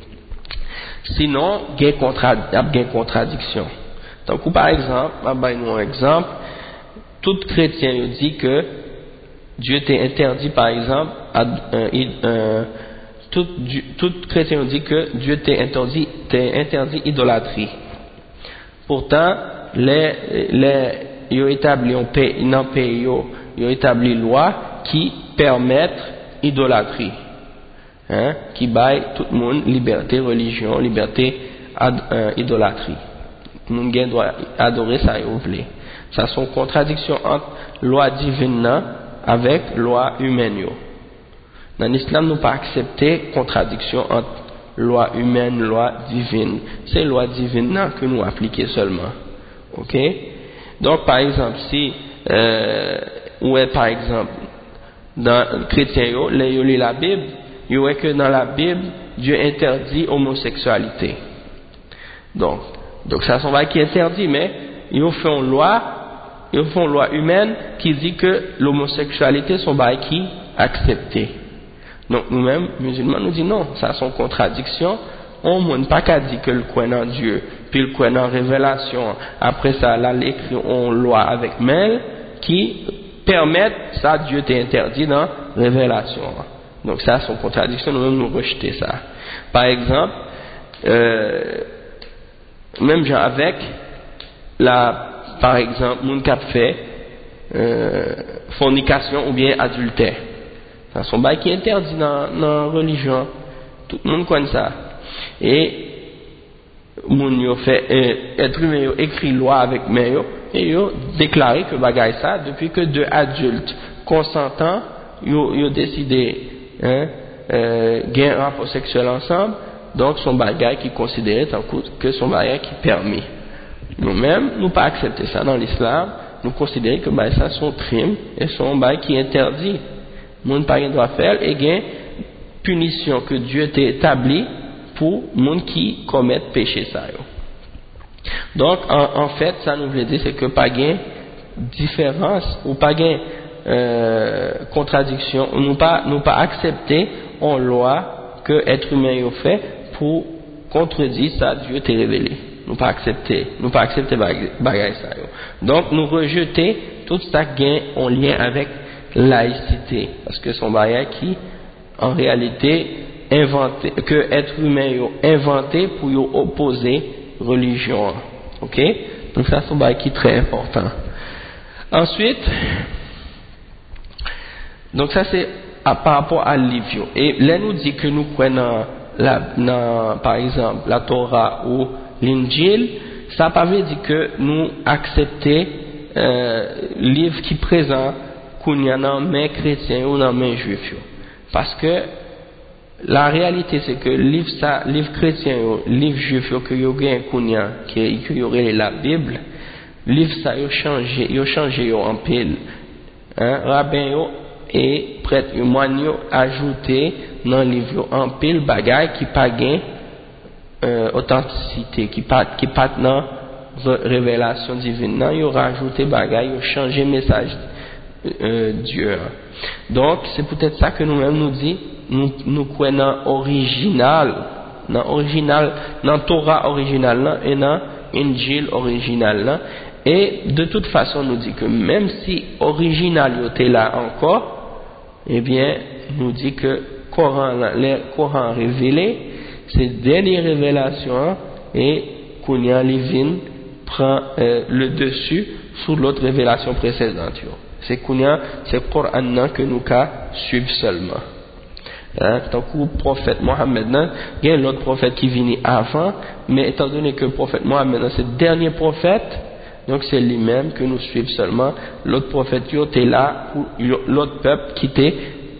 Sinon il y a une contradiction. Donc par exemple, un exemple, tout chrétien dit que Dieu t'a interdit, par exemple, tout chrétien dit que Dieu t'a interdit idolâtrie. Pourtant, ils ont établi un pays, ils ont établi loi qui permettent idolâtrie, hein, qui baille tout le monde liberté religion, liberté idolâtrie. nous doit adorer ça et oublier. Ça sont contradictions entre loi divine avec loi humaine. Dans l'islam, nous pas accepter contradiction entre loi humaine, loi divine. C'est loi divine que nous appliquons seulement. Ok? Donc, par exemple, si, par exemple, dans le chrétien, les lit la Bible, il y que dans la Bible, Dieu interdit l'homosexualité. Donc ça, c'est un bail qui est interdit, mais ils font loi humaine qui dit que l'homosexualité, c'est un bail qui est accepté. Donc nous-mêmes, musulmans, nous disons non, ça c'est une contradiction. On ne peut pas dire que le croit en Dieu, puis le croit en révélation. Après ça, là, l'écrit en loi avec mail qui permettent ça, Dieu t'est interdit dans révélation. Donc ça, c'est une contradiction, nous-mêmes nous rejetons ça. Par exemple, même genre avec par exemple, mon cap fait fornication ou bien adultère. Ça son bail qui est interdit dans la religion. Tout le monde connaît ça. Et mon yo fait être humain yo écrit loi avec main et yo déclaré que bagaille ça depuis que deux adultes consentants yo décidé gagner un rapport sexuel ensemble. Donc son bagage qui est considéré tant que son bagage qui est permis. Nous-mêmes, nous pas accepter ça dans l'islam, nous considérons que ça sont crimes et son bagage qui est interdit. Moun pas doit faire et gain punition que Dieu t'a établi pour moun qui commettent péché ça. Donc en fait, ça nous veut dire c'est que pas gain différence ou pas gain contradiction, nous pas accepter en loi que être humain yo fait pour contredire ça Dieu t'a révélé. Nous pas accepter bagay ça. Donc nous rejeter tout ça gain en lien avec laïcité, parce que son bagay qui en réalité inventé, que être humain yo inventé pour yo opposer religion. Ok? Donc ça c'est un bagay qui est très important. Ensuite, donc ça c'est par rapport à livre. Et là nous dit que nous prenons par exemple la Torah ou l'Injil, ça ne veut pas dire que nous acceptons livre qui présent qu'on y a dans main chrétien ou dans main juif. Parce que la réalité c'est que livre chrétien ou livre juif que yo gagne qu'on y a qui y aurait la Bible, livre ça yo changé en pile. Rabbin yo et prêtre yo moine yo ajouté dans livre en pile bagaille qui pas gain authenticité qui pas dans révélation divine. Non, il aura ajouté bagaille, il a changé message Dieu. Donc c'est peut-être ça que nous-mêmes nous dit nous croyons dans original, dans Torah original là, et dans Injil original là. Et de toute façon nous dit que même si original était là encore, eh bien nous dit que les Coran révélé, c'est dernière révélation et Kounia Livin prend le dessus sur l'autre révélation précédente. C'est Kounia, c'est Coran que nous cas suivre seulement. Tant que le prophète Mohammed, il y a l'autre prophète qui vient avant, mais étant donné que le prophète Mohammed c'est le dernier prophète, donc c'est lui-même que nous suivons seulement. L'autre prophète était là pour l'autre peuple qui était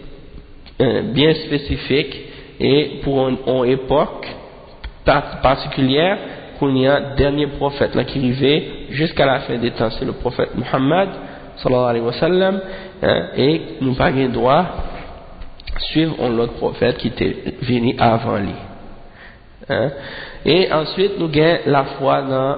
bien spécifique et pour une époque particulière qu'on y a dernier prophète là qui arrivait jusqu'à la fin des temps, c'est le prophète Muhammad sallallahu alayhi wa sallam, et nous pas le droit suivre l'autre prophète qui était venu avant lui. Et ensuite nous gagnons la foi dans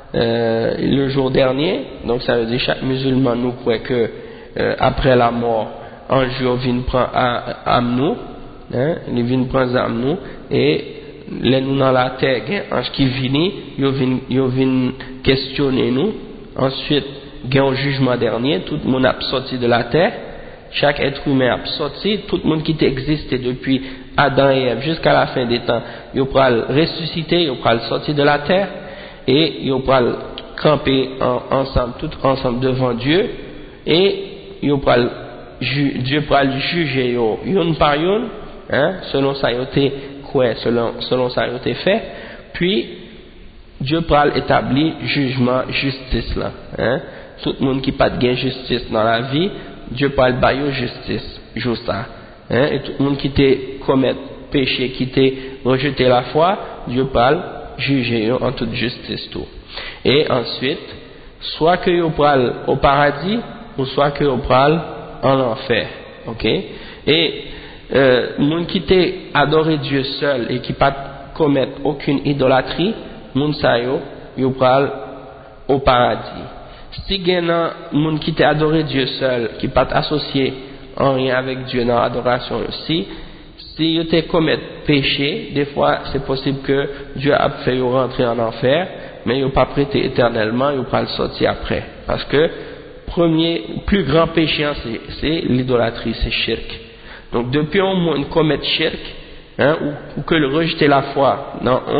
le jour dernier, donc ça veut dire chaque musulman nous croit que après la mort un jour vient prendre âme nous, il vient prendre âme nous et les nous dans la terre ange qui vient il vient questionner nous. Ensuite il y a un jugement dernier, tout le monde a sorti de la terre, chaque être humain a sorti, tout le monde qui existait depuis Adam et Ève jusqu'à la fin des temps, il pourra ressusciter, il pourra sortir de la terre et il pourra camper ensemble, tout ensemble devant Dieu, et il pourra Dieu pourra le juger yon par yon, selon ça il était quoi, selon ça il était fait. Puis Dieu pral établir jugement, justice là, hein. Tout le monde qui pas de gain justice dans la vie, Dieu pral bailler justice, juste ça, hein. Et tout le monde qui te commet péché, qui te rejeté la foi, Dieu pral juger en toute justice tout. Et ensuite, soit que yo pral au paradis, ou soit que yo pral en enfer, ok. Et monde qui te adoré Dieu seul et qui pas commettre aucune idolâtrie, moun sa yo pral au paradis. Si gen nan moun qui te adoré Dieu seul, qui pas associé en rien avec Dieu dans l'adoration aussi, si yo te commettre péché, des fois c'est possible que Dieu a fait yo rentrer en enfer, mais yo pas prêté éternellement, yo pral sortir après, parce que plus grand péché c'est l'idolâtrie, c'est shirk. Donc depuis au moins commettre shirk, hein, ou que le rejeter la foi,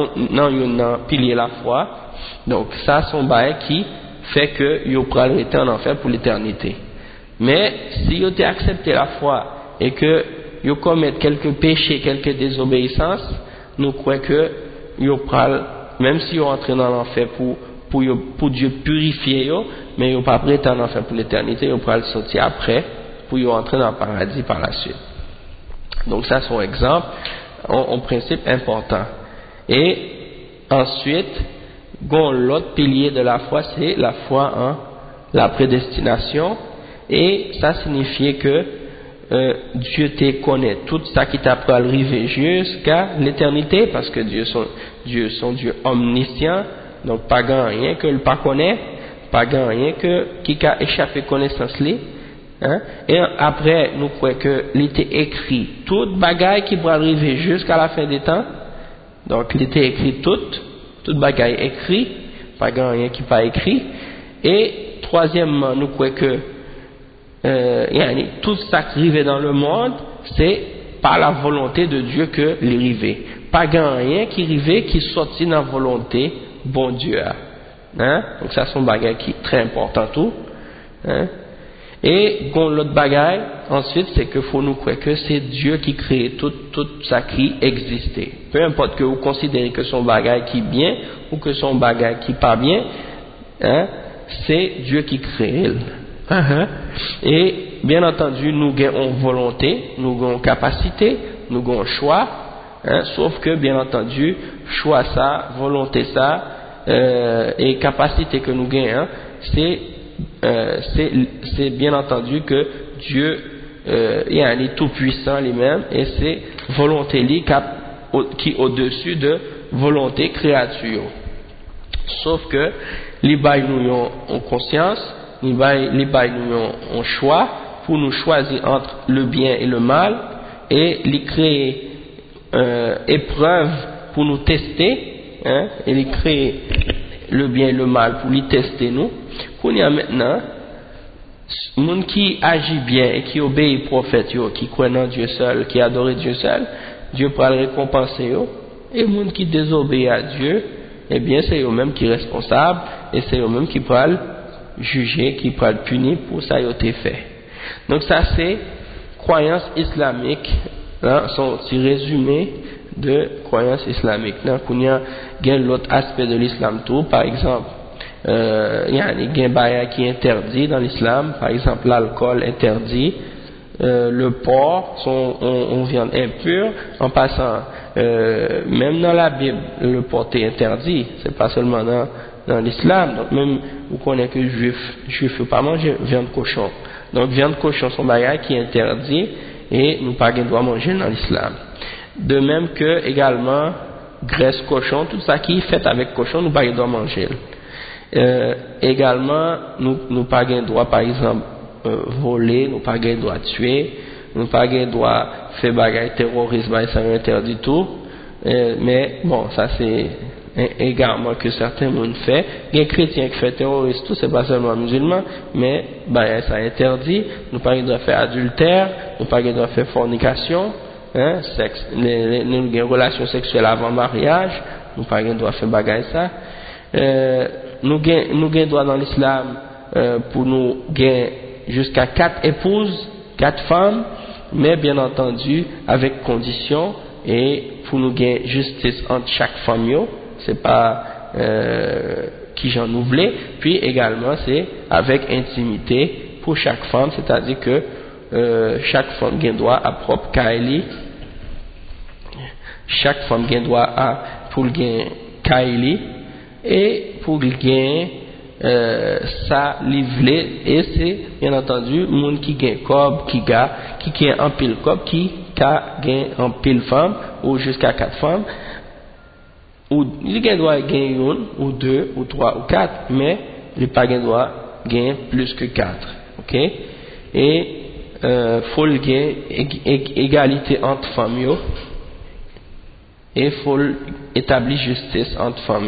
non pilier la foi, donc ça son bail qui fait que yo pral rester en enfer pour l'éternité. Mais si yo t'ai accepté la foi et que yo commettent quelques péchés, quelques désobéissances, nous croyons que yo pral, même si yo rentré dans l'enfer pour Dieu purifier yo, mais yo pas prêt en enfer pour l'éternité, yo pral sortir après pour yo entrer dans le paradis par la suite. Donc ça c'est un exemple, en principe important. Et ensuite, l'autre pilier de la foi, c'est la foi en la prédestination, et ça signifie que Dieu te connaît tout ça qui t'a pour arriver jusqu'à l'éternité, parce que son Dieu omniscient, donc pas grand rien que le pas connaît, pas grand rien qui a échappé connaissance li, hein? Et après nous croyons que il était écrit toute bagaille qui va arriver jusqu'à la fin des temps, donc il était écrit toute bagaille écrit, pas grand rien qui pas écrit. Et troisièmement nous croyons que tout ça qui arrive dans le monde, c'est par la volonté de Dieu que l'arrivé. Pas grand rien qui arrive qui sortit dans la volonté bon Dieu. Hein? Donc ça c'est un bagage qui est très important tout. Hein? Et l'autre bagage ensuite c'est que faut nous croire que c'est Dieu qui crée tout ça qui existait. Peu importe que vous considérez que son bagage qui est bien ou que son bagage qui pas bien, hein? C'est Dieu qui crée. Et bien entendu nous avons volonté, nous avons capacité, nous avons choix, hein, sauf que bien entendu choix ça, volonté ça et capacité que nous avons, c'est bien entendu que Dieu est tout puissant lui-même, et c'est volonté qui au-dessus de volonté créature. Sauf que les bails nous ont conscience, les bails nous ont choix pour nous choisir entre le bien et le mal, et les créer épreuve pour nous tester, hein, et les créer le bien et le mal pour les tester nous. Qu'on y a maintenant monde qui agit bien et qui obéit prophète yo, qui croit en Dieu seul, qui adore Dieu seul, Dieu pourra le récompenser yo. Et monde qui désobéit à Dieu, eh bien c'est eux-mêmes qui sont responsables, et c'est eux-mêmes qui pourra juger, qui pourra punir pour ça yo été fait. Donc ça c'est croyance islamique, là sont petit résumé de croyance islamique. Là qu'on y a l'autre aspect de l'islam tout, par exemple il y a des gains qui est interdit dans l'islam, par exemple l'alcool interdit, le porc, on viande impure, en passant même dans la Bible le porc est interdit, c'est pas seulement dans l'islam, donc même vous connaissez que juif ne pas manger viande cochon, donc viande cochon son bagage qui est interdit et nous pas doit manger dans l'islam. De même que également graisse cochon, tout ça qui est fait avec cochon nous pas doit manger. Également nous pas gain droit par exemple voler, nous pas gain droit tuer, nous pas gain droit faire bagaille terrorisme, ça interdit tout, mais bon ça c'est également que certains monde fait. Il y a des chrétiens qui font terrorisme tout, c'est pas seulement musulmans, mais ça interdit. Nous pas gain droit faire adultère, nous pas gain droit faire fornication, hein, sexe, les relations sexuelles avant mariage, nous pas gain droit faire bagaille ça. Nous gain droit dans l'islam pour nous gagner jusqu'à 4 épouses, 4 femmes, mais bien entendu avec condition, et pour nous gagner justice entre chaque femme, c'est pas qui j'en ouvlais, puis également c'est avec intimité pour chaque femme, c'est-à-dire que chaque femme gain droit à propre Kaili, chaque femme gain droit à pour le gain Kaili et pour le gain ça livrer, et c'est bien entendu monde qui gain cob qui gain en pile cob qui gain en pile femme ou jusqu'à 4 femmes, ou il doit gagner une ou deux ou trois ou quatre, mais il pas doit gagner plus que 4, ok? Et faut le gagner égalité entre femmes et faut établir justice entre femmes.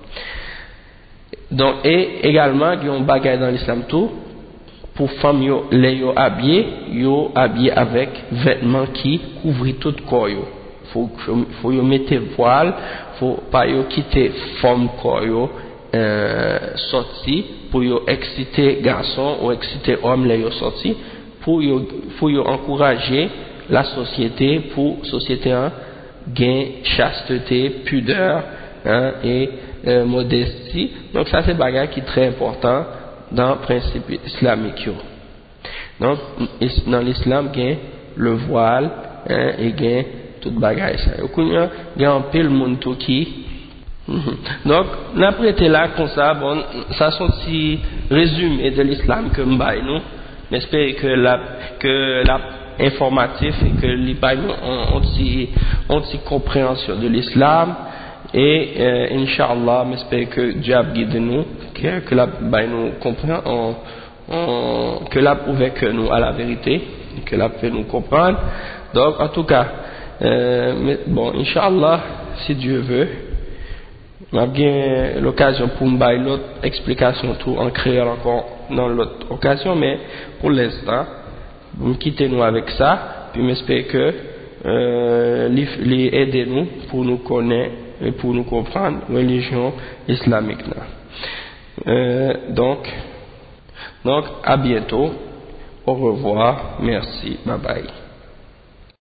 Donc et également il y a un bagage dans l'islam tout pour femmes les habillées avec vêtements qui couvrent tout le corps. Faut yo mettre voile, faut pas yo quitter forme corps sorti pour yo exciter garçon ou exciter homme les yo sorti pour yo encourager la société pour société gain chasteté, pudeur et modestie. Donc ça c'est bagage qui est très important dans le principe islamique. Donc dans l'islam gain le voile et gain tout bagage ça. Il y a un pile monde tout qui donc n'après été là comme ça, bon ça sont si résumé de l'islam que m'baille nous, j'espère que la informatif et que l'ibay ont si compréhension de l'islam, et Inch'Allah j'espère que Dieu a guidé nous, que la baille nous comprend, que la prouvé que nous à la vérité, que la fait nous comprendre. Donc en tout cas bon Inch'Allah si Dieu veut on a bien l'occasion pour me bailler l'autre explication tout en créant encore dans l'autre occasion, mais pour l'instant vous quittez nous avec ça, puis j'espère que les aider nous pour nous connaître et pour nous comprendre la religion islamique là. Donc à bientôt, au revoir, merci, bye bye.